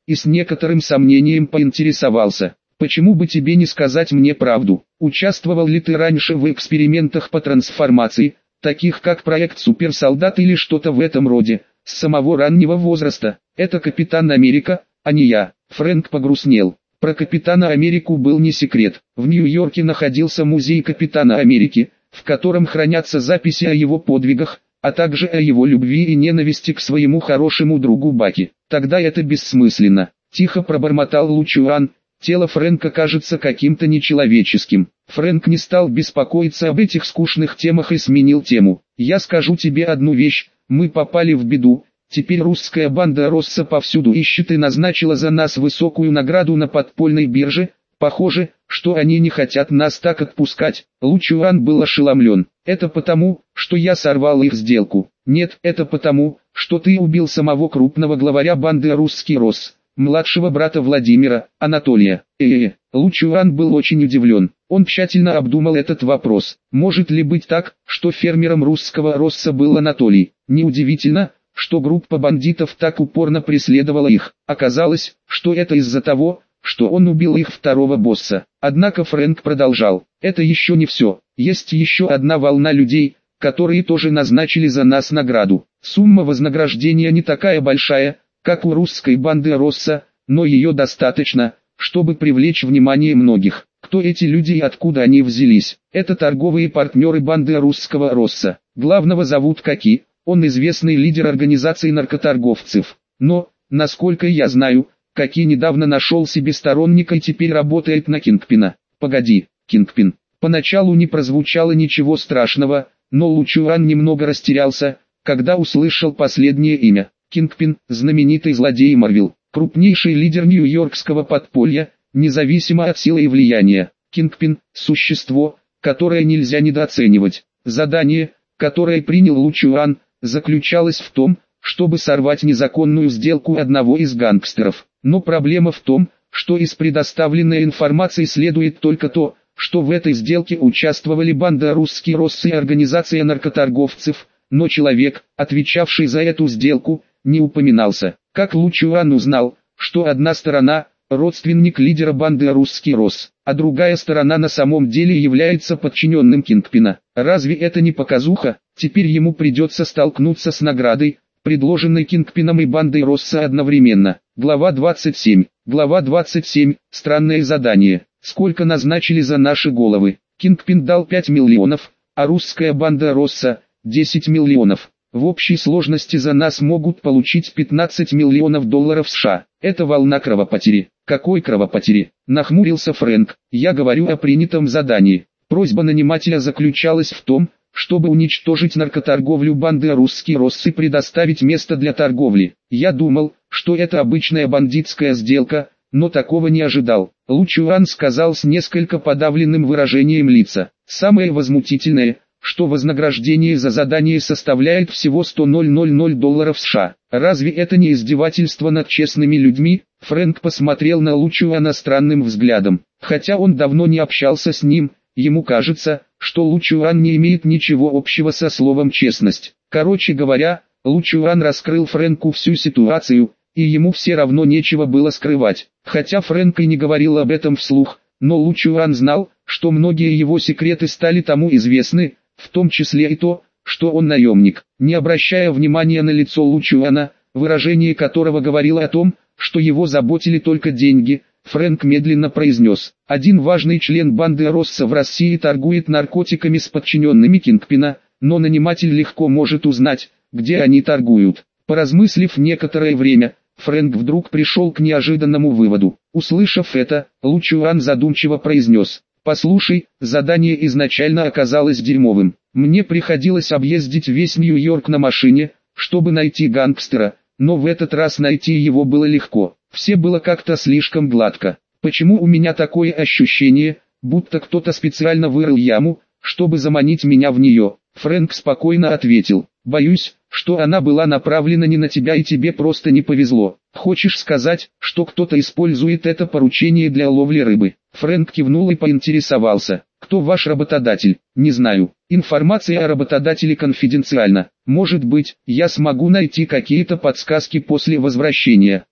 и с некоторым сомнением поинтересовался: «Почему бы тебе не сказать мне правду? Участвовал ли ты раньше в экспериментах по трансформации, таких как проект Суперсолдат или что-то в этом роде, с самого раннего возраста? Это Капитан Америка, а не я». Фрэнк погрустнел. Про Капитана Америку был не секрет. В Нью-Йорке находился музей Капитана Америки, в котором хранятся записи о его подвигах, а также о его любви и ненависти к своему хорошему другу Баки. «Тогда это бессмысленно», — тихо пробормотал Лучуан. «Тело Фрэнка кажется каким-то нечеловеческим». Фрэнк не стал беспокоиться об этих скучных темах и сменил тему. «Я скажу тебе одну вещь, мы попали в беду. Теперь русская банда Росса повсюду ищет и назначила за нас высокую награду на подпольной бирже. Похоже, что они не хотят нас так отпускать». Лучуан был ошеломлен. «Это потому, что я сорвал их сделку». «Нет, это потому, что ты убил самого крупного главаря банды Русский Росс, младшего брата Владимира, Анатолия». Э-э-э. Лучуан был очень удивлен. Он тщательно обдумал этот вопрос. Может ли быть так, что фермером Русского Росса был Анатолий? Неудивительно, что группа бандитов так упорно преследовала их. Оказалось, что это из-за того, что он убил их второго босса. Однако Фрэнк продолжал: «Это еще не все. Есть еще одна волна людей, которые тоже назначили за нас награду. Сумма вознаграждения не такая большая, как у русской банды Росса, но ее достаточно, чтобы привлечь внимание многих. Кто эти люди и откуда они взялись? Это торговые партнеры банды Русского Росса. Главного зовут Каки, он известный лидер организации наркоторговцев. Но, насколько я знаю, Каки недавно нашел себе сторонника и теперь работает на Кингпина». «Погоди, Кингпин». Поначалу не прозвучало ничего страшного, но Лучуан немного растерялся, когда услышал последнее имя. Кингпин, знаменитый злодей Марвел, крупнейший лидер нью-йоркского подполья, независимо от силы и влияния. Кингпин – существо, которое нельзя недооценивать. Задание, которое принял Лучуан, заключалось в том, чтобы сорвать незаконную сделку одного из гангстеров. Но проблема в том, что из предоставленной информации следует только то, что в этой сделке участвовали банда Русский Росс и организация наркоторговцев, но человек, отвечавший за эту сделку, не упоминался. Как Лучуан узнал, что одна сторона – родственник лидера банды Русский Росс, а другая сторона на самом деле является подчиненным Кингпина? Разве это не показуха? Теперь ему придется столкнуться с наградой, предложенной Кингпином и бандой Росса одновременно. Глава двадцать семь. Глава двадцать семь. Странное задание. Сколько назначили за наши головы? Кингпин дал пять миллионов, а русская банда Росса – десять миллионов. В общей сложности за нас могут получить пятнадцать миллионов долларов США. Это волна кровопотери. Какой кровопотери? Нахмурился Фрэнк. Я говорю о принятом задании. Просьба нанимателя заключалась в том, чтобы уничтожить наркоторговлю банды Русский Росс и предоставить место для торговли. Я думал, что это обычная бандитская сделка, но такого не ожидал. Лучуан сказал с несколько подавленным выражением лица. Самое возмутительное, что вознаграждение за задание составляет всего сто тысяч долларов США. Разве это не издевательство над честными людьми? Фрэнк посмотрел на Лучуана странным взглядом. Хотя он давно не общался с ним, ему кажется, что Лучуан не имеет ничего общего со словом «честность». Короче говоря, Лучуан раскрыл Фрэнку всю ситуацию, и ему все равно нечего было скрывать. Хотя Фрэнк и не говорил об этом вслух, но Лучуан знал, что многие его секреты стали тому известны, в том числе и то, что он наемник. Не обращая внимания на лицо Лучуана, выражение которого говорило о том, что его заботили только деньги, Фрэнк медленно произнес: «Один важный член банды Росса в России торгует наркотиками с подчиненными Кингпина, но наниматель легко может узнать, где они торгуют». Поразмыслив некоторое время, Фрэнк вдруг пришел к неожиданному выводу. Услышав это, Лучуан задумчиво произнес: «Послушай, задание изначально оказалось дерьмовым. Мне приходилось объездить весь Нью-Йорк на машине, чтобы найти гангстера, но в этот раз найти его было легко. Все было как-то слишком гладко. Почему у меня такое ощущение, будто кто-то специально вырыл яму, чтобы заманить меня в нее?» Фрэнк спокойно ответил: «Боюсь, что она была направлена не на тебя и тебе просто не повезло. Хочешь сказать, что кто-то использует это поручение для ловли рыбы?» Фрэнк кивнул и поинтересовался: «Кто ваш работодатель?» «Не знаю. Информация о работодателе конфиденциальна. Может быть, я смогу найти какие-то подсказки после возвращения».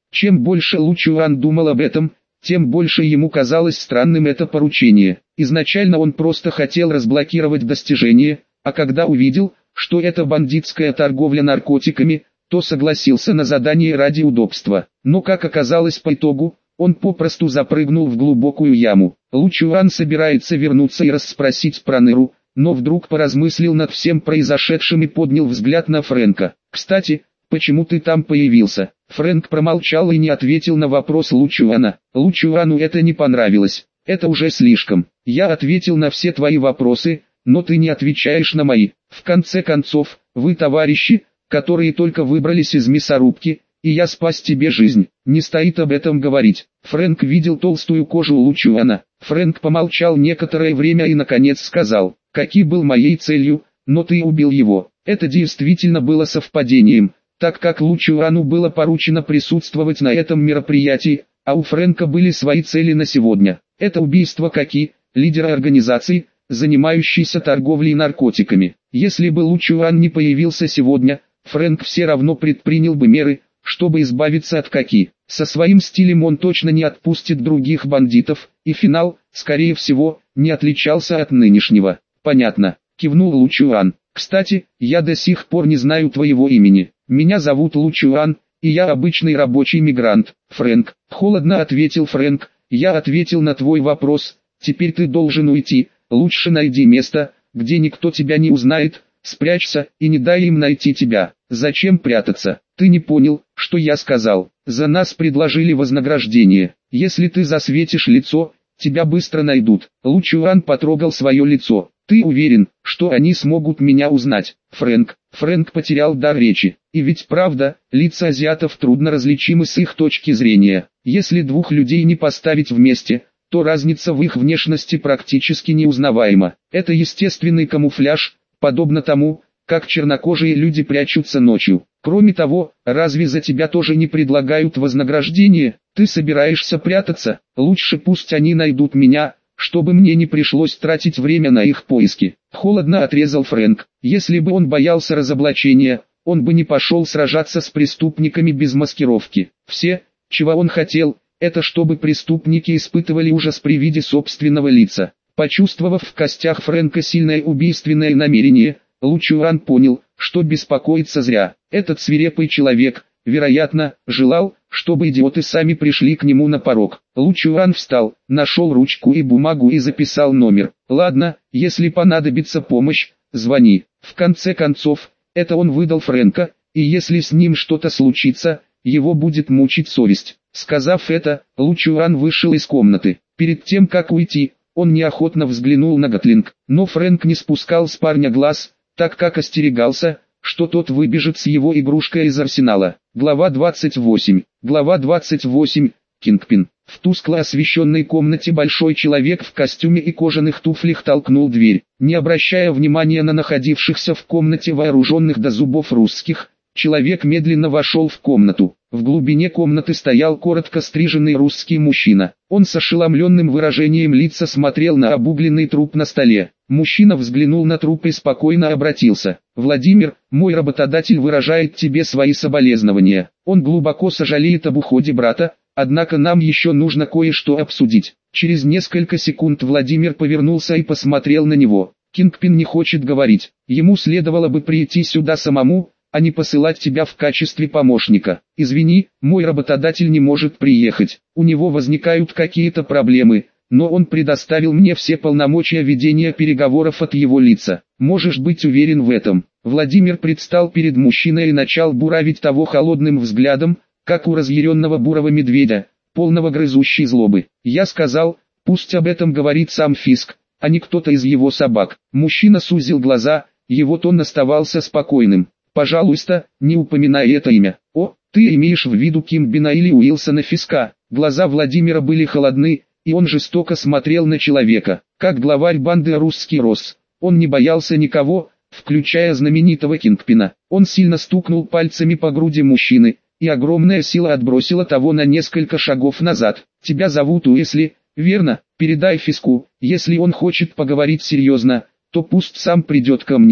Чем больше Лу Чуан думал об этом, тем больше ему казалось странным это поручение. Изначально он просто хотел разблокировать достижение, а когда увидел, что это бандитская торговля наркотиками, то согласился на задание ради удобства. Но как оказалось по итогу, он попросту запрыгнул в глубокую яму. Лу Чуан собирается вернуться и расспросить про Ныру, но вдруг поразмыслил над всем произошедшим и поднял взгляд на Фрэнка. «Кстати, почему ты там появился?» Фрэнк промолчал и не ответил на вопрос Лу Чуана. Лу Чуану это не понравилось. «Это уже слишком. Я ответил на все твои вопросы, но ты не отвечаешь на мои. В конце концов, вы товарищи, которые только выбрались из мясорубки, и я спас тебе жизнь. Не стоит об этом говорить». Фрэнк видел толстую кожу Лу Чуана. Фрэнк помолчал некоторое время и наконец сказал: «Какой был моей целью, но ты убил его». Это действительно было совпадением, так как Лу Чуану было поручено присутствовать на этом мероприятии, а у Фрэнка были свои цели на сегодня. Это убийство Каки, лидера организации, занимающейся торговлей наркотиками. Если бы Лу Чуан не появился сегодня, Фрэнк все равно предпринял бы меры, чтобы избавиться от Каки. Со своим стилем он точно не отпустит других бандитов, и финал, скорее всего, не отличался от нынешнего. «Понятно», — кивнул Лу Чуан. «Кстати, я до сих пор не знаю твоего имени. Меня зовут Лу Чуан, и я обычный рабочий мигрант». «Фрэнк», — холодно ответил Фрэнк, — «я ответил на твой вопрос, теперь ты должен уйти. Лучше найди место, где никто тебя не узнает, спрячься и не дай им найти тебя». «Зачем прятаться? Ты не понял, что я сказал? За нас предложили вознаграждение. Если ты засветишь лицо, тебя быстро найдут». Лу Чуан потрогал свое лицо. «Ты уверен, что они смогут меня узнать?» Фрэнк. Фрэнк потерял дар речи. И ведь правда, лица азиатов трудно различимы с их точки зрения. Если двух людей не поставить вместе, то разница в их внешности практически неузнаваема. Это естественный камуфляж, подобно тому, как чернокожие люди прячутся ночью. Кроме того, разве за тебя тоже не предлагают вознаграждение? Ты собираешься прятаться? Лучше пусть они найдут меня, чтобы мне не пришлось тратить время на их поиски. Холодно отрезал Фрэнк. Если бы он боялся разоблачения, он бы не пошел сражаться с преступниками без маскировки. Все, чего он хотел, это чтобы преступники испытывали ужас при виде собственного лица. Почувствовав в костях Фрэнка сильное убийственное намерение, Лу Чуан понял, что беспокоиться зря. Этот свирепый человек, вероятно, желал, чтобы идиоты сами пришли к нему на порог. Лу Чуан встал, нашел ручку и бумагу и записал номер. «Ладно, если понадобится помощь, звони». В конце концов, это он выдал Фрэнка, и если с ним что-то случится, его будет мучить совесть. Сказав это, Лу Чуан вышел из комнаты. Перед тем как уйти, он неохотно взглянул на Гатлинг, но Фрэнк не спускал с парня глаз, так как остерегался, что тот выбежит с его игрушкой из арсенала. Глава двадцать восемь. Глава двадцать восемь. Кингпин. В тускло освещенной комнате большой человек в костюме и кожаных туфлях толкнул дверь. Не обращая внимания на находившихся в комнате вооруженных до зубов русских, человек медленно вошел в комнату. В глубине комнаты стоял коротко стриженный русский мужчина. Он с ошеломленным выражением лица смотрел на обугленный труп на столе. Мужчина взглянул на труп и спокойно обратился. «Владимир, мой работодатель выражает тебе свои соболезнования. Он глубоко сожалеет об уходе брата, однако нам еще нужно кое-что обсудить». Через несколько секунд Владимир повернулся и посмотрел на него. «Кингпин не хочет говорить. Ему следовало бы прийти сюда самому, а не посылать тебя в качестве помощника. Извини, мой работодатель не может приехать. У него возникают какие-то проблемы, но он предоставил мне все полномочия ведения переговоров от его лица. Можешь быть уверен в этом». Владимир предстал перед мужчиной и начал буравить того холодным взглядом, как у разъяренного бурого медведя, полного грызущей злобы. «Я сказал, пусть об этом говорит сам Фиск, а не кто-то из его собак». Мужчина сузил глаза, его тон оставался спокойным. «Пожалуйста, не упоминай это имя». «О, ты имеешь в виду Кингпина или Уилсона Фиска?» Глаза Владимира были холодны, и он жестоко смотрел на человека. Как главарь банды «Русский Рос», он не боялся никого, включая знаменитого Кингпина. Он сильно стукнул пальцами по груди мужчины, и огромная сила отбросила того на несколько шагов назад. «Тебя зовут Уэсли, верно? Передай Фиску, если он хочет поговорить серьезно, то пусть сам придет ко мне.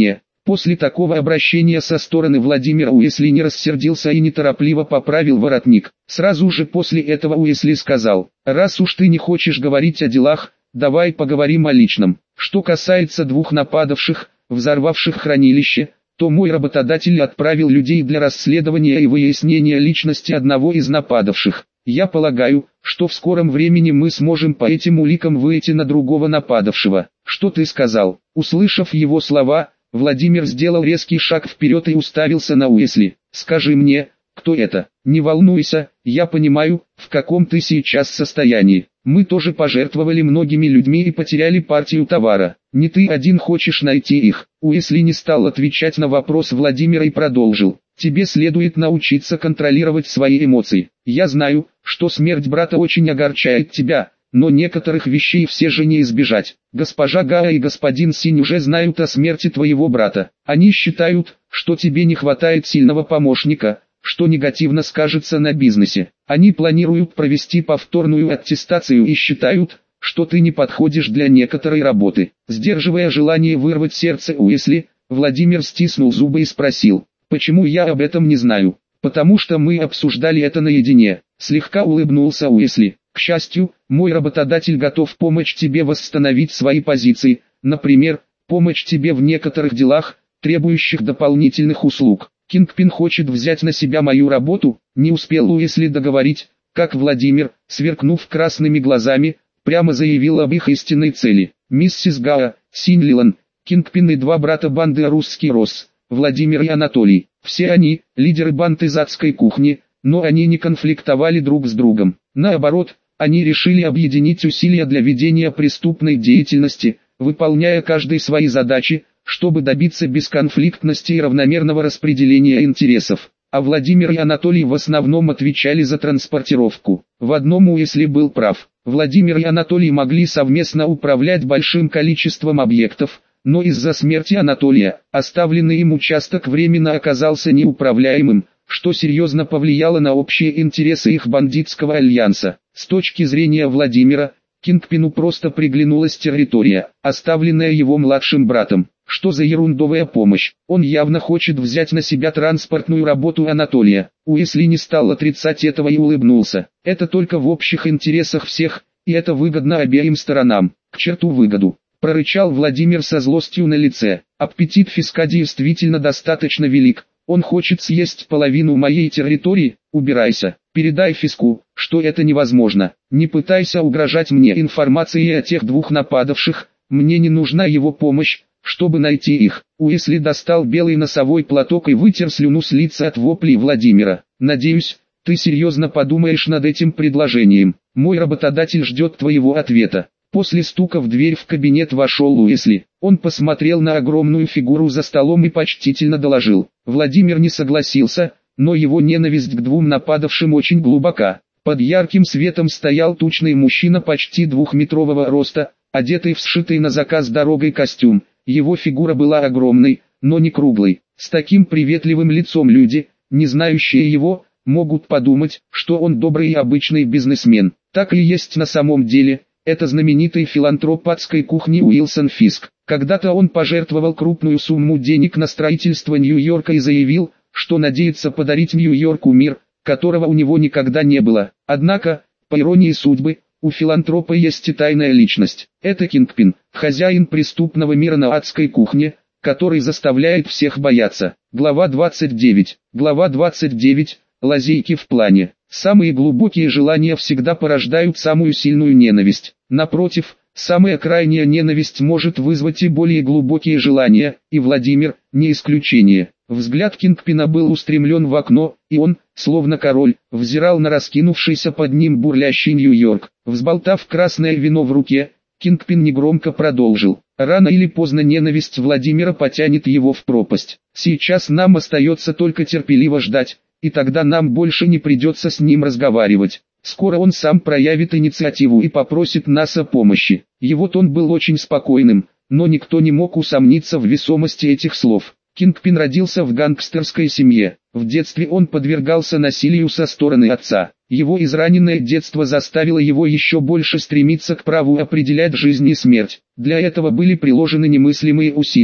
После такого обращения со стороны Владимира Уэсли не рассердился и неторопливо поправил воротник. Сразу же после этого Уэсли сказал: «Раз уж ты не хочешь говорить о делах, давай поговорим о личном. Что касается двух нападавших, взорвавших хранилище, то мой работодатель отправил людей для расследования и выяснения личности одного из нападавших. Я полагаю, что в скором времени мы сможем по этим уликам выйти на другого нападавшего». «Что ты сказал?» Услышав его слова, Владимир сделал резкий шаг вперед и уставился на Уэсли. «Скажи мне, кто это?» «Не волнуйся, я понимаю, в каком ты сейчас состоянии. Мы тоже пожертвовали многими людьми и потеряли партию товара. Не ты один хочешь найти их». Уэсли не стал отвечать на вопрос Владимира и продолжил: «Тебе следует научиться контролировать свои эмоции. Я знаю, что смерть брата очень огорчает тебя, но некоторых вещей все же не избежать. Госпожа Гая и господин Синь уже знают о смерти твоего брата. Они считают, что тебе не хватает сильного помощника, что негативно скажется на бизнесе. Они планируют провести повторную аттестацию и считают, что ты не подходишь для некоторой работы». Сдерживая желание вырвать сердце Уэсли, Владимир стиснул зубы и спросил: «Почему я об этом не знаю?» «Потому что мы обсуждали это наедине», — слегка улыбнулся Уэсли. «К счастью, мой работодатель готов помочь тебе восстановить свои позиции, например, помочь тебе в некоторых делах, требующих дополнительных услуг. Кингпин хочет взять на себя мою работу». Не успел Уэсли договорить, как Владимир, сверкнув красными глазами, прямо заявил об их истинной цели. «Миссис Гаа, Синь Лилан, Кингпин и два брата банды «Русский Рос», Владимир и Анатолий. Все они – лидеры банды из адской кухни, но они не конфликтовали друг с другом. Наоборот, они решили объединить усилия для ведения преступной деятельности, выполняя каждый свои задачи, чтобы добиться бесконфликтности и равномерного распределения интересов. А Владимир и Анатолий в основном отвечали за транспортировку. В одном Уэсли был прав. Владимир и Анатолий могли совместно управлять большим количеством объектов, но из-за смерти Анатолия, оставленный им участок временно оказался неуправляемым, что серьезно повлияло на общие интересы их бандитского альянса. С точки зрения Владимира, Кингпину просто приглянулась территория, оставленная его младшим братом. Что за ерундовая помощь? Он явно хочет взять на себя транспортную работу Анатолия. Уэсли не стал отрицать этого и улыбнулся. Это только в общих интересах всех, и это выгодно обеим сторонам. К черту выгоду, прорычал Владимир со злостью на лице. Аппетит Фиска действительно достаточно велик. Он хочет съесть половину моей территории. Убирайся. Передай Фиску, что это невозможно. Не пытайся угрожать мне информацией о тех двух нападавших. Мне не нужна его помощь, чтобы найти их. Уэсли достал белый носовой платок и вытер слюну с лица от воплей Владимира. «Надеюсь, ты серьезно подумаешь над этим предложением. Мой работодатель ждет твоего ответа». После стука в дверь в кабинет вошел Уэсли. Он посмотрел на огромную фигуру за столом и почтительно доложил: Владимир не согласился, но его ненависть к двум нападавшим очень глубока. Под ярким светом стоял тучный мужчина почти двухметрового роста, одетый в сшитый на заказ дорогой костюм. Его фигура была огромной, но не круглой. С таким приветливым лицом люди, не знающие его, могут подумать, что он добрый и обычный бизнесмен. Так и есть на самом деле. Это знаменитый филантроп адской кухни Уилсон Фиск. Когда-то он пожертвовал крупную сумму денег на строительство Нью-Йорка и заявил, что надеется подарить Нью-Йорку мир, которого у него никогда не было. Однако, по иронии судьбы, у филантропа есть и тайная личность. Это Кингпин, хозяин преступного мира на адской кухне, который заставляет всех бояться. Глава двадцать девять. Глава двадцать девять. Лазейки в плане. Самые глубокие желания всегда порождают самую сильную ненависть. Напротив, самая крайняя ненависть может вызвать и более глубокие желания, и Владимир – не исключение. Взгляд Кингпина был устремлен в окно, и он, словно король, взирал на раскинувшийся под ним бурлящий Нью-Йорк. Взболтав красное вино в руке, Кингпин негромко продолжил: «Рано или поздно ненависть Владимира потянет его в пропасть. Сейчас нам остается только терпеливо ждать, и тогда нам больше не придется с ним разговаривать. Скоро он сам проявит инициативу и попросит нас о помощи». Его тон был очень спокойным, но никто не мог усомниться в весомости этих слов. Кингпин родился в гангстерской семье. В детстве он подвергался насилию со стороны отца. Его израненное детство заставило его еще больше стремиться к праву определять жизнь и смерть. Для этого были приложены немыслимые усилия.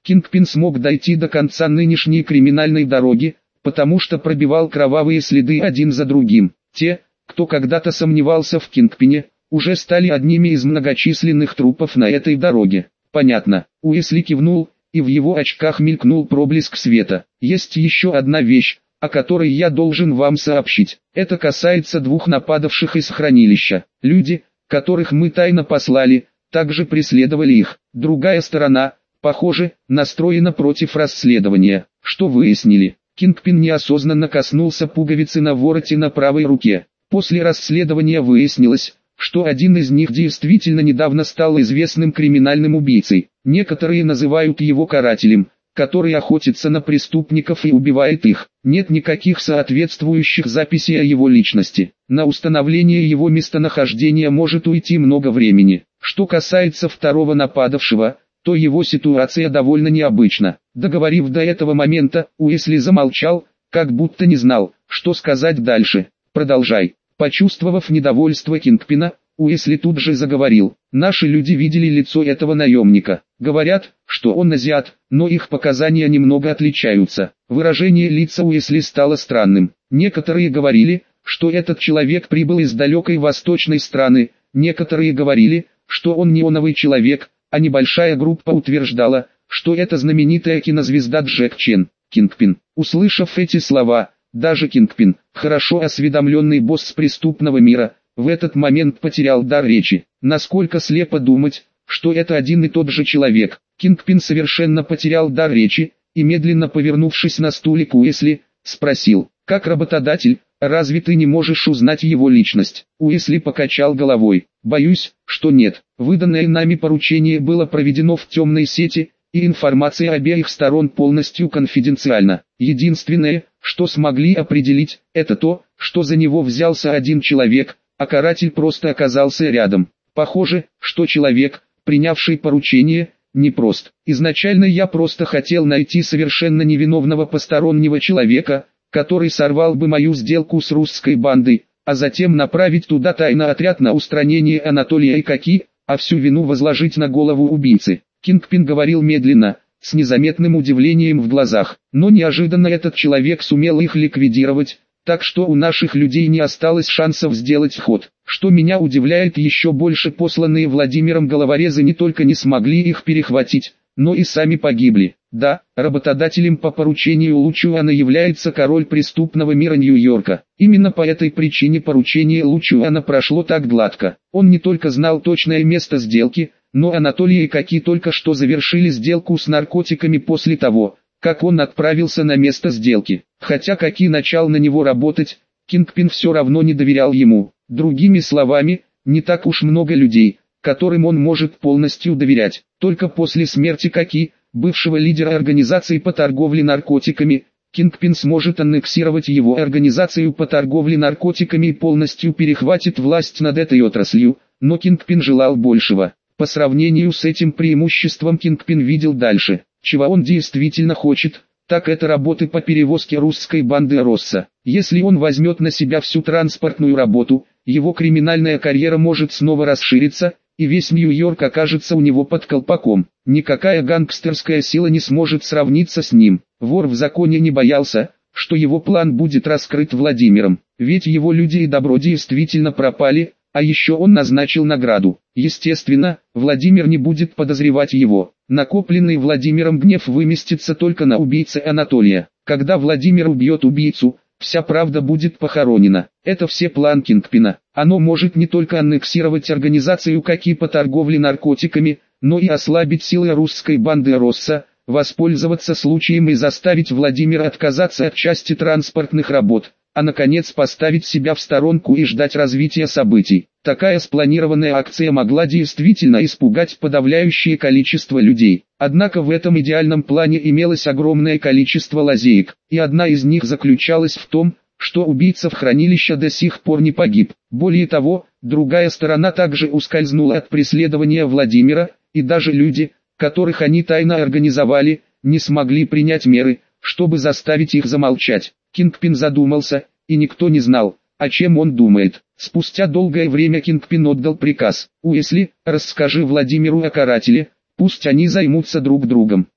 Кингпин смог дойти до конца нынешней криминальной дороги, потому что пробивал кровавые следы один за другим. Те, кто когда-то сомневался в Кингпине, уже стали одними из многочисленных трупов на этой дороге. Понятно. Уэсли кивнул, и в его очках мелькнул проблеск света. Есть еще одна вещь, о которой я должен вам сообщить. Это касается двух нападавших из хранилища. Люди, которых мы тайно послали, также преследовали их. Другая сторона, похоже, настроена против расследования. Что выяснили? Кингпин неосознанно коснулся пуговицы на вороте на правой руке. После расследования выяснилось, что один из них действительно недавно стал известным криминальным убийцей. Некоторые называют его карателем, который охотится на преступников и убивает их. Нет никаких соответствующих записей о его личности. На установление его местонахождения может уйти много времени. Что касается второго нападавшего, то его ситуация довольно необычна. Договорив до этого момента, Уэсли замолчал, как будто не знал, что сказать дальше. «Продолжай». Почувствовав недовольство Кингпина, Уэсли тут же заговорил. «Наши люди видели лицо этого наемника. Говорят, что он азиат, но их показания немного отличаются». Выражение лица Уэсли стало странным. Некоторые говорили, что этот человек прибыл из далекой восточной страны, некоторые говорили, что он неоновый человек, а небольшая группа утверждала, что это знаменитая кинозвезда Джек Чен. Кингпин. Услышав эти слова, даже Кингпин, хорошо осведомленный босс преступного мира, в этот момент потерял дар речи. Насколько слепо думать, что это один и тот же человек. Кингпин совершенно потерял дар речи, и медленно повернувшись на стуле к Уэсли, спросил: «Как работодатель, разве ты не можешь узнать его личность?» Уэсли покачал головой. «Боюсь, что нет. Выданное нами поручение было проведено в темной сети, и информация обеих сторон полностью конфиденциальна. Единственное, что смогли определить, это то, что за него взялся один человек, а каратель просто оказался рядом. Похоже, что человек, принявший поручение, непрост. Изначально я просто хотел найти совершенно невиновного постороннего человека, который сорвал бы мою сделку с русской бандой, а затем направить туда тайный отряд на устранение Анатолия Икаки, а всю вину возложить на голову убийцы». Кингпин говорил медленно, с незаметным удивлением в глазах, но неожиданно этот человек сумел их ликвидировать, так что у наших людей не осталось шансов сделать ход. Что меня удивляет еще больше, посланные Владимиром головорезы не только не смогли их перехватить, но и сами погибли. Да, работодателем по поручению Лучуана является король преступного мира Нью-Йорка. Именно по этой причине поручение Лучуана прошло так гладко. Он не только знал точное место сделки, но Анатолий и Каки только что завершили сделку с наркотиками после того, как он отправился на место сделки. Хотя Каки начал на него работать, Кингпин все равно не доверял ему. Другими словами, не так уж много людей, которым он может полностью доверять. Только после смерти Каки, бывшего лидера организации по торговле наркотиками, Кингпин сможет аннексировать его организацию по торговле наркотиками и полностью перехватит власть над этой отраслью, но Кингпин желал большего. По сравнению с этим преимуществом Кингпин видел дальше. Чего он действительно хочет, так это работы по перевозке русской банды Росса. Если он возьмет на себя всю транспортную работу, его криминальная карьера может снова расшириться, и весь Нью-Йорк окажется у него под колпаком. Никакая гангстерская сила не сможет сравниться с ним. Вор в законе не боялся, что его план будет раскрыт Владимиром, ведь его люди и добро действительно пропали, а еще он назначил награду. Естественно, Владимир не будет подозревать его. Накопленный Владимиром гнев выместится только на убийце Анатолия. Когда Владимир убьет убийцу, вся правда будет похоронена. Это все план Кингпина. Оно может не только аннексировать организацию Каки по торговле наркотиками, но и ослабить силы русской банды Росса, воспользоваться случаем и заставить Владимира отказаться от части транспортных работ, а наконец поставить себя в сторонку и ждать развития событий. Такая спланированная акция могла действительно испугать подавляющее количество людей. Однако в этом идеальном плане имелось огромное количество лазеек, и одна из них заключалась в том, что убийца в хранилище до сих пор не погиб. Более того, другая сторона также ускользнула от преследования Владимира, и даже люди, которых они тайно организовали, не смогли принять меры, чтобы заставить их замолчать. Кингпин задумался, и никто не знал, о чем он думает. Спустя долгое время Кингпин отдал приказ: «Уэсли, расскажи Владимиру о карателе, пусть они займутся друг другом».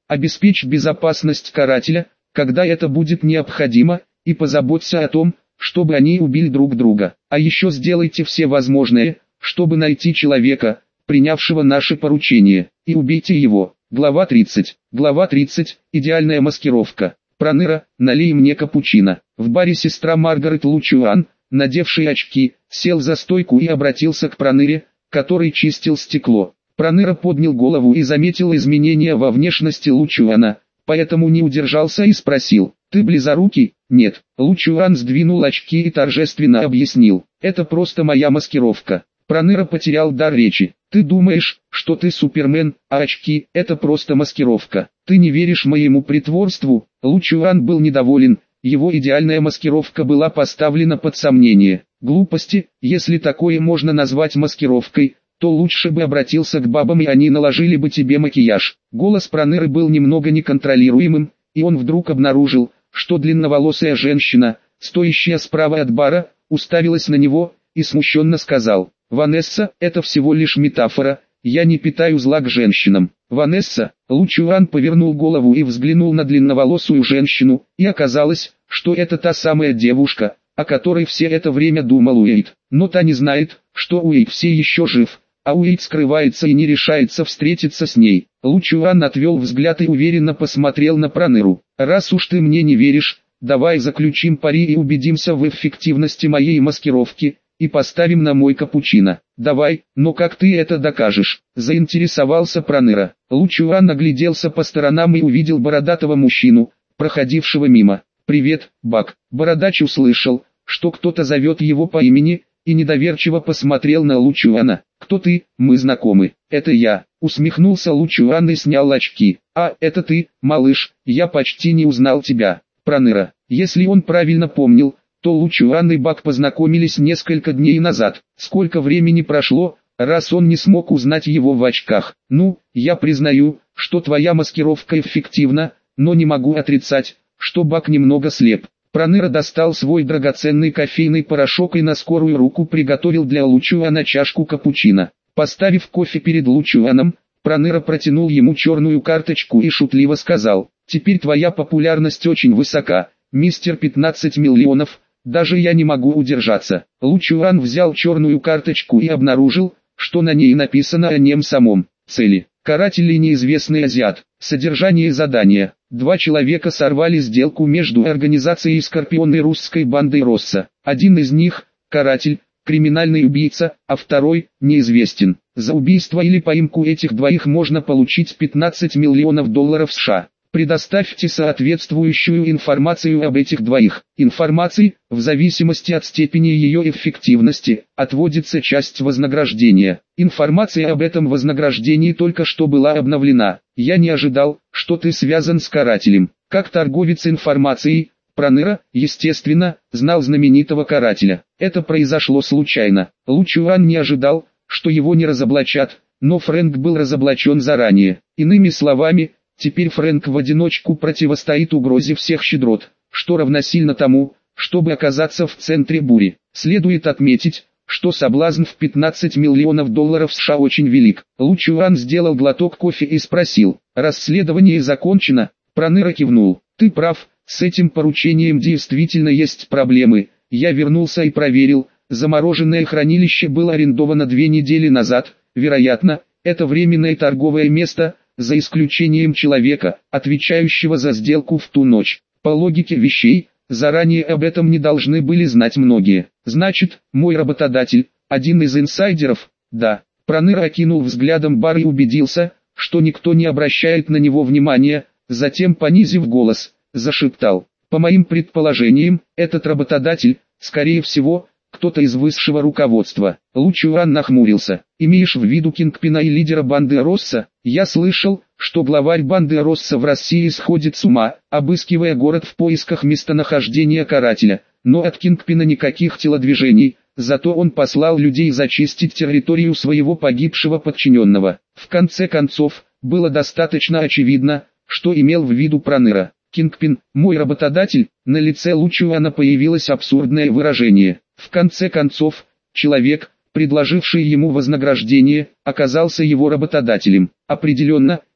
Обеспечь безопасность карателя, когда это будет необходимо, и позаботься о том, чтобы они убили друг друга. А еще сделайте все возможное, чтобы найти человека, принявшего наше поручение, и убейте его. Глава тридцать. Глава тридцать. Идеальная маскировка. Проныра, налей мне капучино. В баре сестра Маргарет Лучуан, надевший очки, сел за стойку и обратился к Проныре, который чистил стекло. Проныра поднял голову и заметил изменения во внешности Лучуана, поэтому не удержался и спросил: «Ты близорукий?» «Нет». Лучуан сдвинул очки и торжественно объяснил: «Это просто моя маскировка». Проныра потерял дар речи. «Ты думаешь, что ты Супермен, а очки – это просто маскировка? Ты не веришь моему притворству?» Лучуан был недоволен, его идеальная маскировка была поставлена под сомнение. «Глупости, если такое можно назвать маскировкой, то лучше бы обратился к бабам и они наложили бы тебе макияж». Голос Проныры был немного неконтролируемым, и он вдруг обнаружил, что длинноволосая женщина, стоящая справа от бара, уставилась на него и смущенно сказал: «Ванесса, это всего лишь метафора, я не питаю зла к женщинам». «Ванесса?» Лучуан повернул голову и взглянул на длинноволосую женщину, и оказалось, что это та самая девушка, о которой все это время думал Уэйд. Но та не знает, что Уэйд все еще жив, а Уэйд скрывается и не решается встретиться с ней. Лучуан отвел взгляд и уверенно посмотрел на Проныру. «Раз уж ты мне не веришь, давай заключим пари и убедимся в эффективности моей маскировки, и поставим на мой капучино». «Давай, но как ты это докажешь?» – заинтересовался Проныра. Лучуан огляделся по сторонам и увидел бородатого мужчину, проходившего мимо. «Привет, Бак». Бородач услышал, что кто-то зовет его по имени, и недоверчиво посмотрел на Лучуана. «Кто ты? Мы знакомы». «Это я», — усмехнулся Лучуан и снял очки. «А, это ты, малыш, я почти не узнал тебя». Проныра. Если он правильно помнил, то Лучуан и Бак познакомились несколько дней назад. Сколько времени прошло, раз он не смог узнать его в очках? «Ну, я признаю, что твоя маскировка эффективна, но не могу отрицать, что Бак немного слеп». Проныра достал свой драгоценный кофейный порошок и на скорую руку приготовил для Лучуана чашку капучино. Поставив кофе перед Лучуаном, Проныра протянул ему черную карточку и шутливо сказал: «Теперь твоя популярность очень высока, мистер пятнадцать миллионов, даже я не могу удержаться». Лучуан взял черную карточку и обнаружил, что на ней написано о нем самом. Цели: каратель и неизвестный азиат. Содержание задания: два человека сорвали сделку между организацией Скорпион и русской бандой Росса. Один из них – каратель, криминальный убийца, а второй – неизвестен. За убийство или поимку этих двоих можно получить пятнадцать миллионов долларов США. Предоставьте соответствующую информацию об этих двоих. Информации, в зависимости от степени ее эффективности, отводится часть вознаграждения. Информация об этом вознаграждении только что была обновлена. Я не ожидал, что ты связан с карателем. Как торговец информацией, Проныра, естественно, знал знаменитого карателя. Это произошло случайно. Лучуан не ожидал, что его не разоблачат, но Фрэнк был разоблачен заранее. Иными словами, теперь Фрэнк в одиночку противостоит угрозе всех щедрот, что равносильно тому, чтобы оказаться в центре бури. Следует отметить, что соблазн в пятнадцать миллионов долларов США очень велик. Лучуан сделал глоток кофе и спросил: «Расследование закончено?» Проныра кивнул. «Ты прав, с этим поручением действительно есть проблемы. Я вернулся и проверил, замороженное хранилище было арендовано две недели назад, вероятно, это временное торговое место, за исключением человека, отвечающего за сделку в ту ночь. По логике вещей, заранее об этом не должны были знать многие. Значит, мой работодатель, один из инсайдеров?» «Да». Проныра окинул взглядом бар и убедился, что никто не обращает на него внимания, затем, понизив голос, зашептал: «По моим предположениям, этот работодатель, скорее всего, кто-то из высшего руководства». Лучуан нахмурился. «Имеешь в виду Кингпина и лидера банды Росса? Я слышал, что главарь банды Росса в России сходит с ума, обыскивая город в поисках местонахождения карателя, но от Кингпина никаких телодвижений, зато он послал людей зачистить территорию своего погибшего подчиненного». В конце концов, было достаточно очевидно, что имел в виду Проныра. «Кингпин, мой работодатель», на лице Лучуана появилось абсурдное выражение. В конце концов, человек, предложивший ему вознаграждение, оказался его работодателем. Определенно,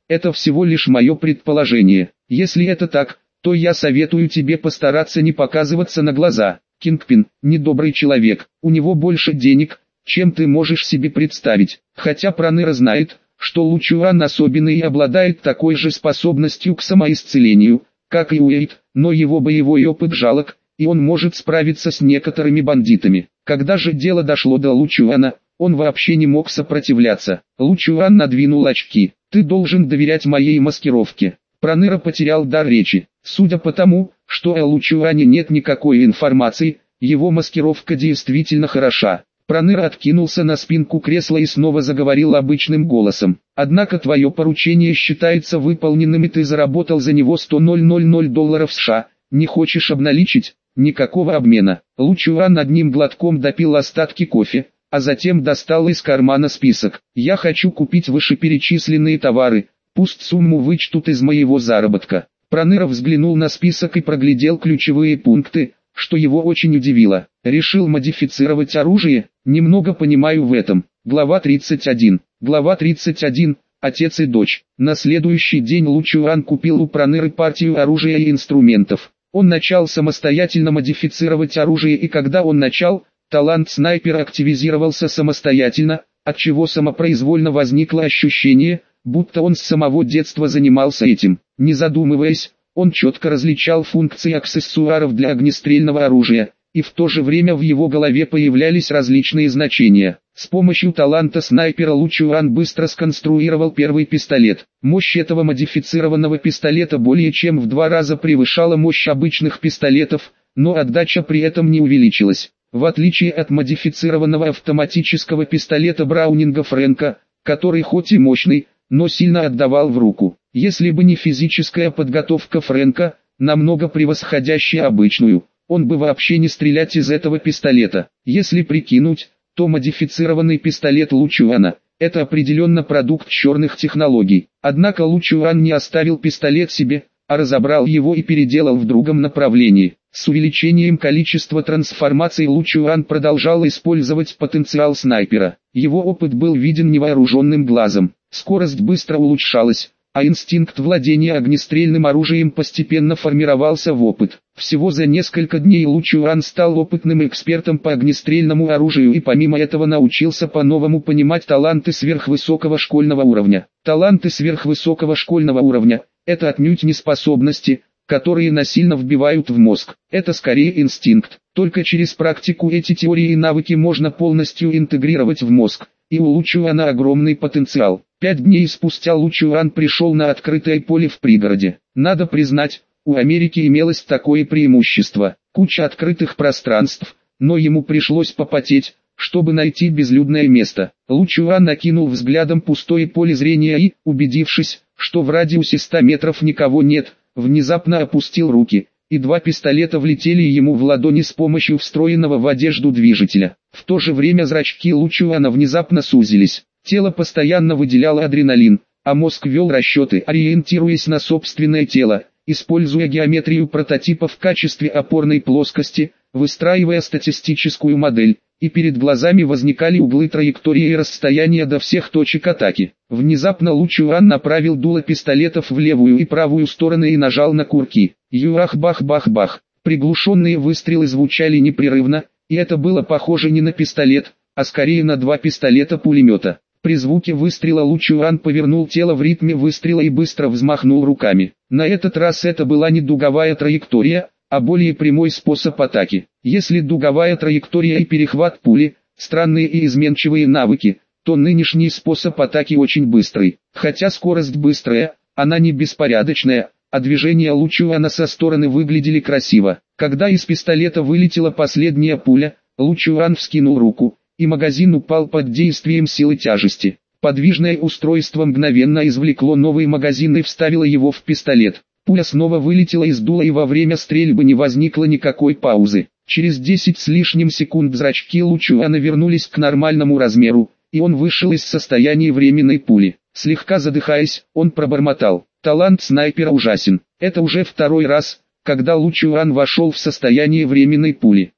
это всего лишь мое предположение. Если это так, то я советую тебе постараться не показываться на глаза. Кингпин – недобрый человек, у него больше денег, чем ты можешь себе представить. Хотя Проныра знает, что Лучуан особенный и обладает такой же способностью к самоисцелению, как и Уэйд, но его боевой опыт жалок, и он может справиться с некоторыми бандитами. Когда же дело дошло до Лучуана, он вообще не мог сопротивляться. Лучуан надвинул очки. «Ты должен доверять моей маскировке». Проныра потерял дар речи. Судя по тому, что о Лучуане нет никакой информации, его маскировка действительно хороша. Проныра откинулся на спинку кресла и снова заговорил обычным голосом. «Однако твое поручение считается выполненным, и ты заработал за него сто тысяч долларов США. Не хочешь обналичить? Никакого обмена». Лучуан одним глотком допил остатки кофе, а затем достал из кармана список. «Я хочу купить вышеперечисленные товары, пусть сумму вычтут из моего заработка». Проныра взглянул на список и проглядел ключевые пункты, что его очень удивило. «Решил модифицировать оружие? Немного понимаю в этом». Глава тридцать один. Глава тридцать один. Отец и дочь. На следующий день Лучуан купил у Проныры партию оружия и инструментов. Он начал самостоятельно модифицировать оружие, и когда он начал, талант снайпера активизировался самостоятельно, отчего самопроизвольно возникло ощущение, будто он с самого детства занимался этим. Не задумываясь, он четко различал функции аксессуаров для огнестрельного оружия, и в то же время в его голове появлялись различные значения. С помощью таланта снайпера Лучуан быстро сконструировал первый пистолет. Мощь этого модифицированного пистолета более чем в два раза превышала мощь обычных пистолетов, но отдача при этом не увеличилась. В отличие от модифицированного автоматического пистолета Браунинга Фрэнка, который хоть и мощный, но сильно отдавал в руку. Если бы не физическая подготовка Фрэнка, намного превосходящая обычную, он бы вообще не стрелять из этого пистолета. Если прикинуть, то модифицированный пистолет Лучуана – это определенно продукт черных технологий. Однако Лучуан не оставил пистолет себе, а разобрал его и переделал в другом направлении. С увеличением количества трансформаций Лучуан продолжал использовать потенциал снайпера. Его опыт был виден невооруженным глазом. Скорость быстро улучшалась, а инстинкт владения огнестрельным оружием постепенно формировался в опыт. Всего за несколько дней Лучуан стал опытным экспертом по огнестрельному оружию и помимо этого научился по-новому понимать таланты сверхвысокого школьного уровня. Таланты сверхвысокого школьного уровня – это отнюдь не способности, которые насильно вбивают в мозг. Это скорее инстинкт. Только через практику эти теории и навыки можно полностью интегрировать в мозг. И у Лучуана огромный потенциал. Пять дней спустя Лучуан пришел на открытое поле в пригороде. Надо признать, у Америки имелось такое преимущество. Куча открытых пространств, но ему пришлось попотеть, чтобы найти безлюдное место. Лучуан накинул взглядом пустое поле зрения и, убедившись, что в радиусе ста метров никого нет, внезапно опустил руки, и два пистолета влетели ему в ладони с помощью встроенного в одежду движителя. В то же время зрачки Лучуана внезапно сузились. Тело постоянно выделяло адреналин, а мозг вел расчеты, ориентируясь на собственное тело, используя геометрию прототипа в качестве опорной плоскости, выстраивая статистическую модель, и перед глазами возникали углы траектории и расстояния до всех точек атаки. Внезапно Лучуан направил дуло пистолетов в левую и правую стороны и нажал на курки. Юрах-бах-бах-бах. Приглушенные выстрелы звучали непрерывно, и это было похоже не на пистолет, а скорее на два пистолета-пулемета. При звуке выстрела Лучуан повернул тело в ритме выстрела и быстро взмахнул руками. На этот раз это была не дуговая траектория, а более прямой способ атаки. Если дуговая траектория и перехват пули – странные и изменчивые навыки, то нынешний способ атаки очень быстрый. Хотя скорость быстрая, она не беспорядочная, а движения Лучуана со стороны выглядели красиво. Когда из пистолета вылетела последняя пуля, Лучуан вскинул руку, и магазин упал под действием силы тяжести. Подвижное устройство мгновенно извлекло новый магазин и вставило его в пистолет. Пуля снова вылетела из дула, и во время стрельбы не возникло никакой паузы. Через десять с лишним секунд зрачки Лучуана вернулись к нормальному размеру, и он вышел из состояния временной пули. Слегка задыхаясь, он пробормотал: «Талант снайпера ужасен». Это уже второй раз, когда Лучуан вошел в состояние временной пули.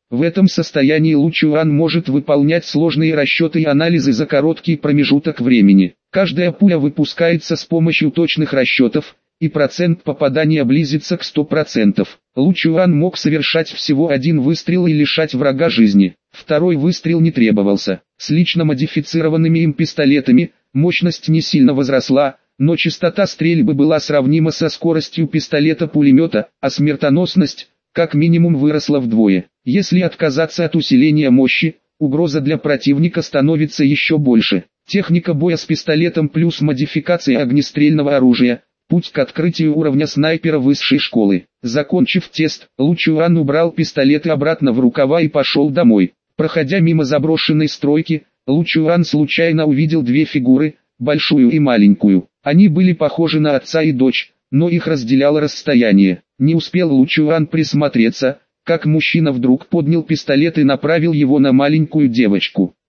В этом состоянии Лучуан может выполнять сложные расчеты и анализы за короткий промежуток времени. Каждая пуля выпускается с помощью точных расчетов, и процент попадания близится к ста процентам. Лучуан мог совершать всего один выстрел и лишать врага жизни. Второй выстрел не требовался. С лично модифицированными им пистолетами мощность не сильно возросла, но частота стрельбы была сравнима со скоростью пистолета-пулемета, а смертоносность, как минимум, выросла вдвое. Если отказаться от усиления мощи, угроза для противника становится еще больше. Техника боя с пистолетом плюс модификация огнестрельного оружия – путь к открытию уровня снайпера высшей школы. Закончив тест, Лучуан убрал пистолеты обратно в рукава и пошел домой. Проходя мимо заброшенной стройки, Лучуан случайно увидел две фигуры, большую и маленькую. Они были похожи на отца и дочь, но их разделяло расстояние. Не успел Лучуан присмотреться, как мужчина вдруг поднял пистолет и направил его на маленькую девочку.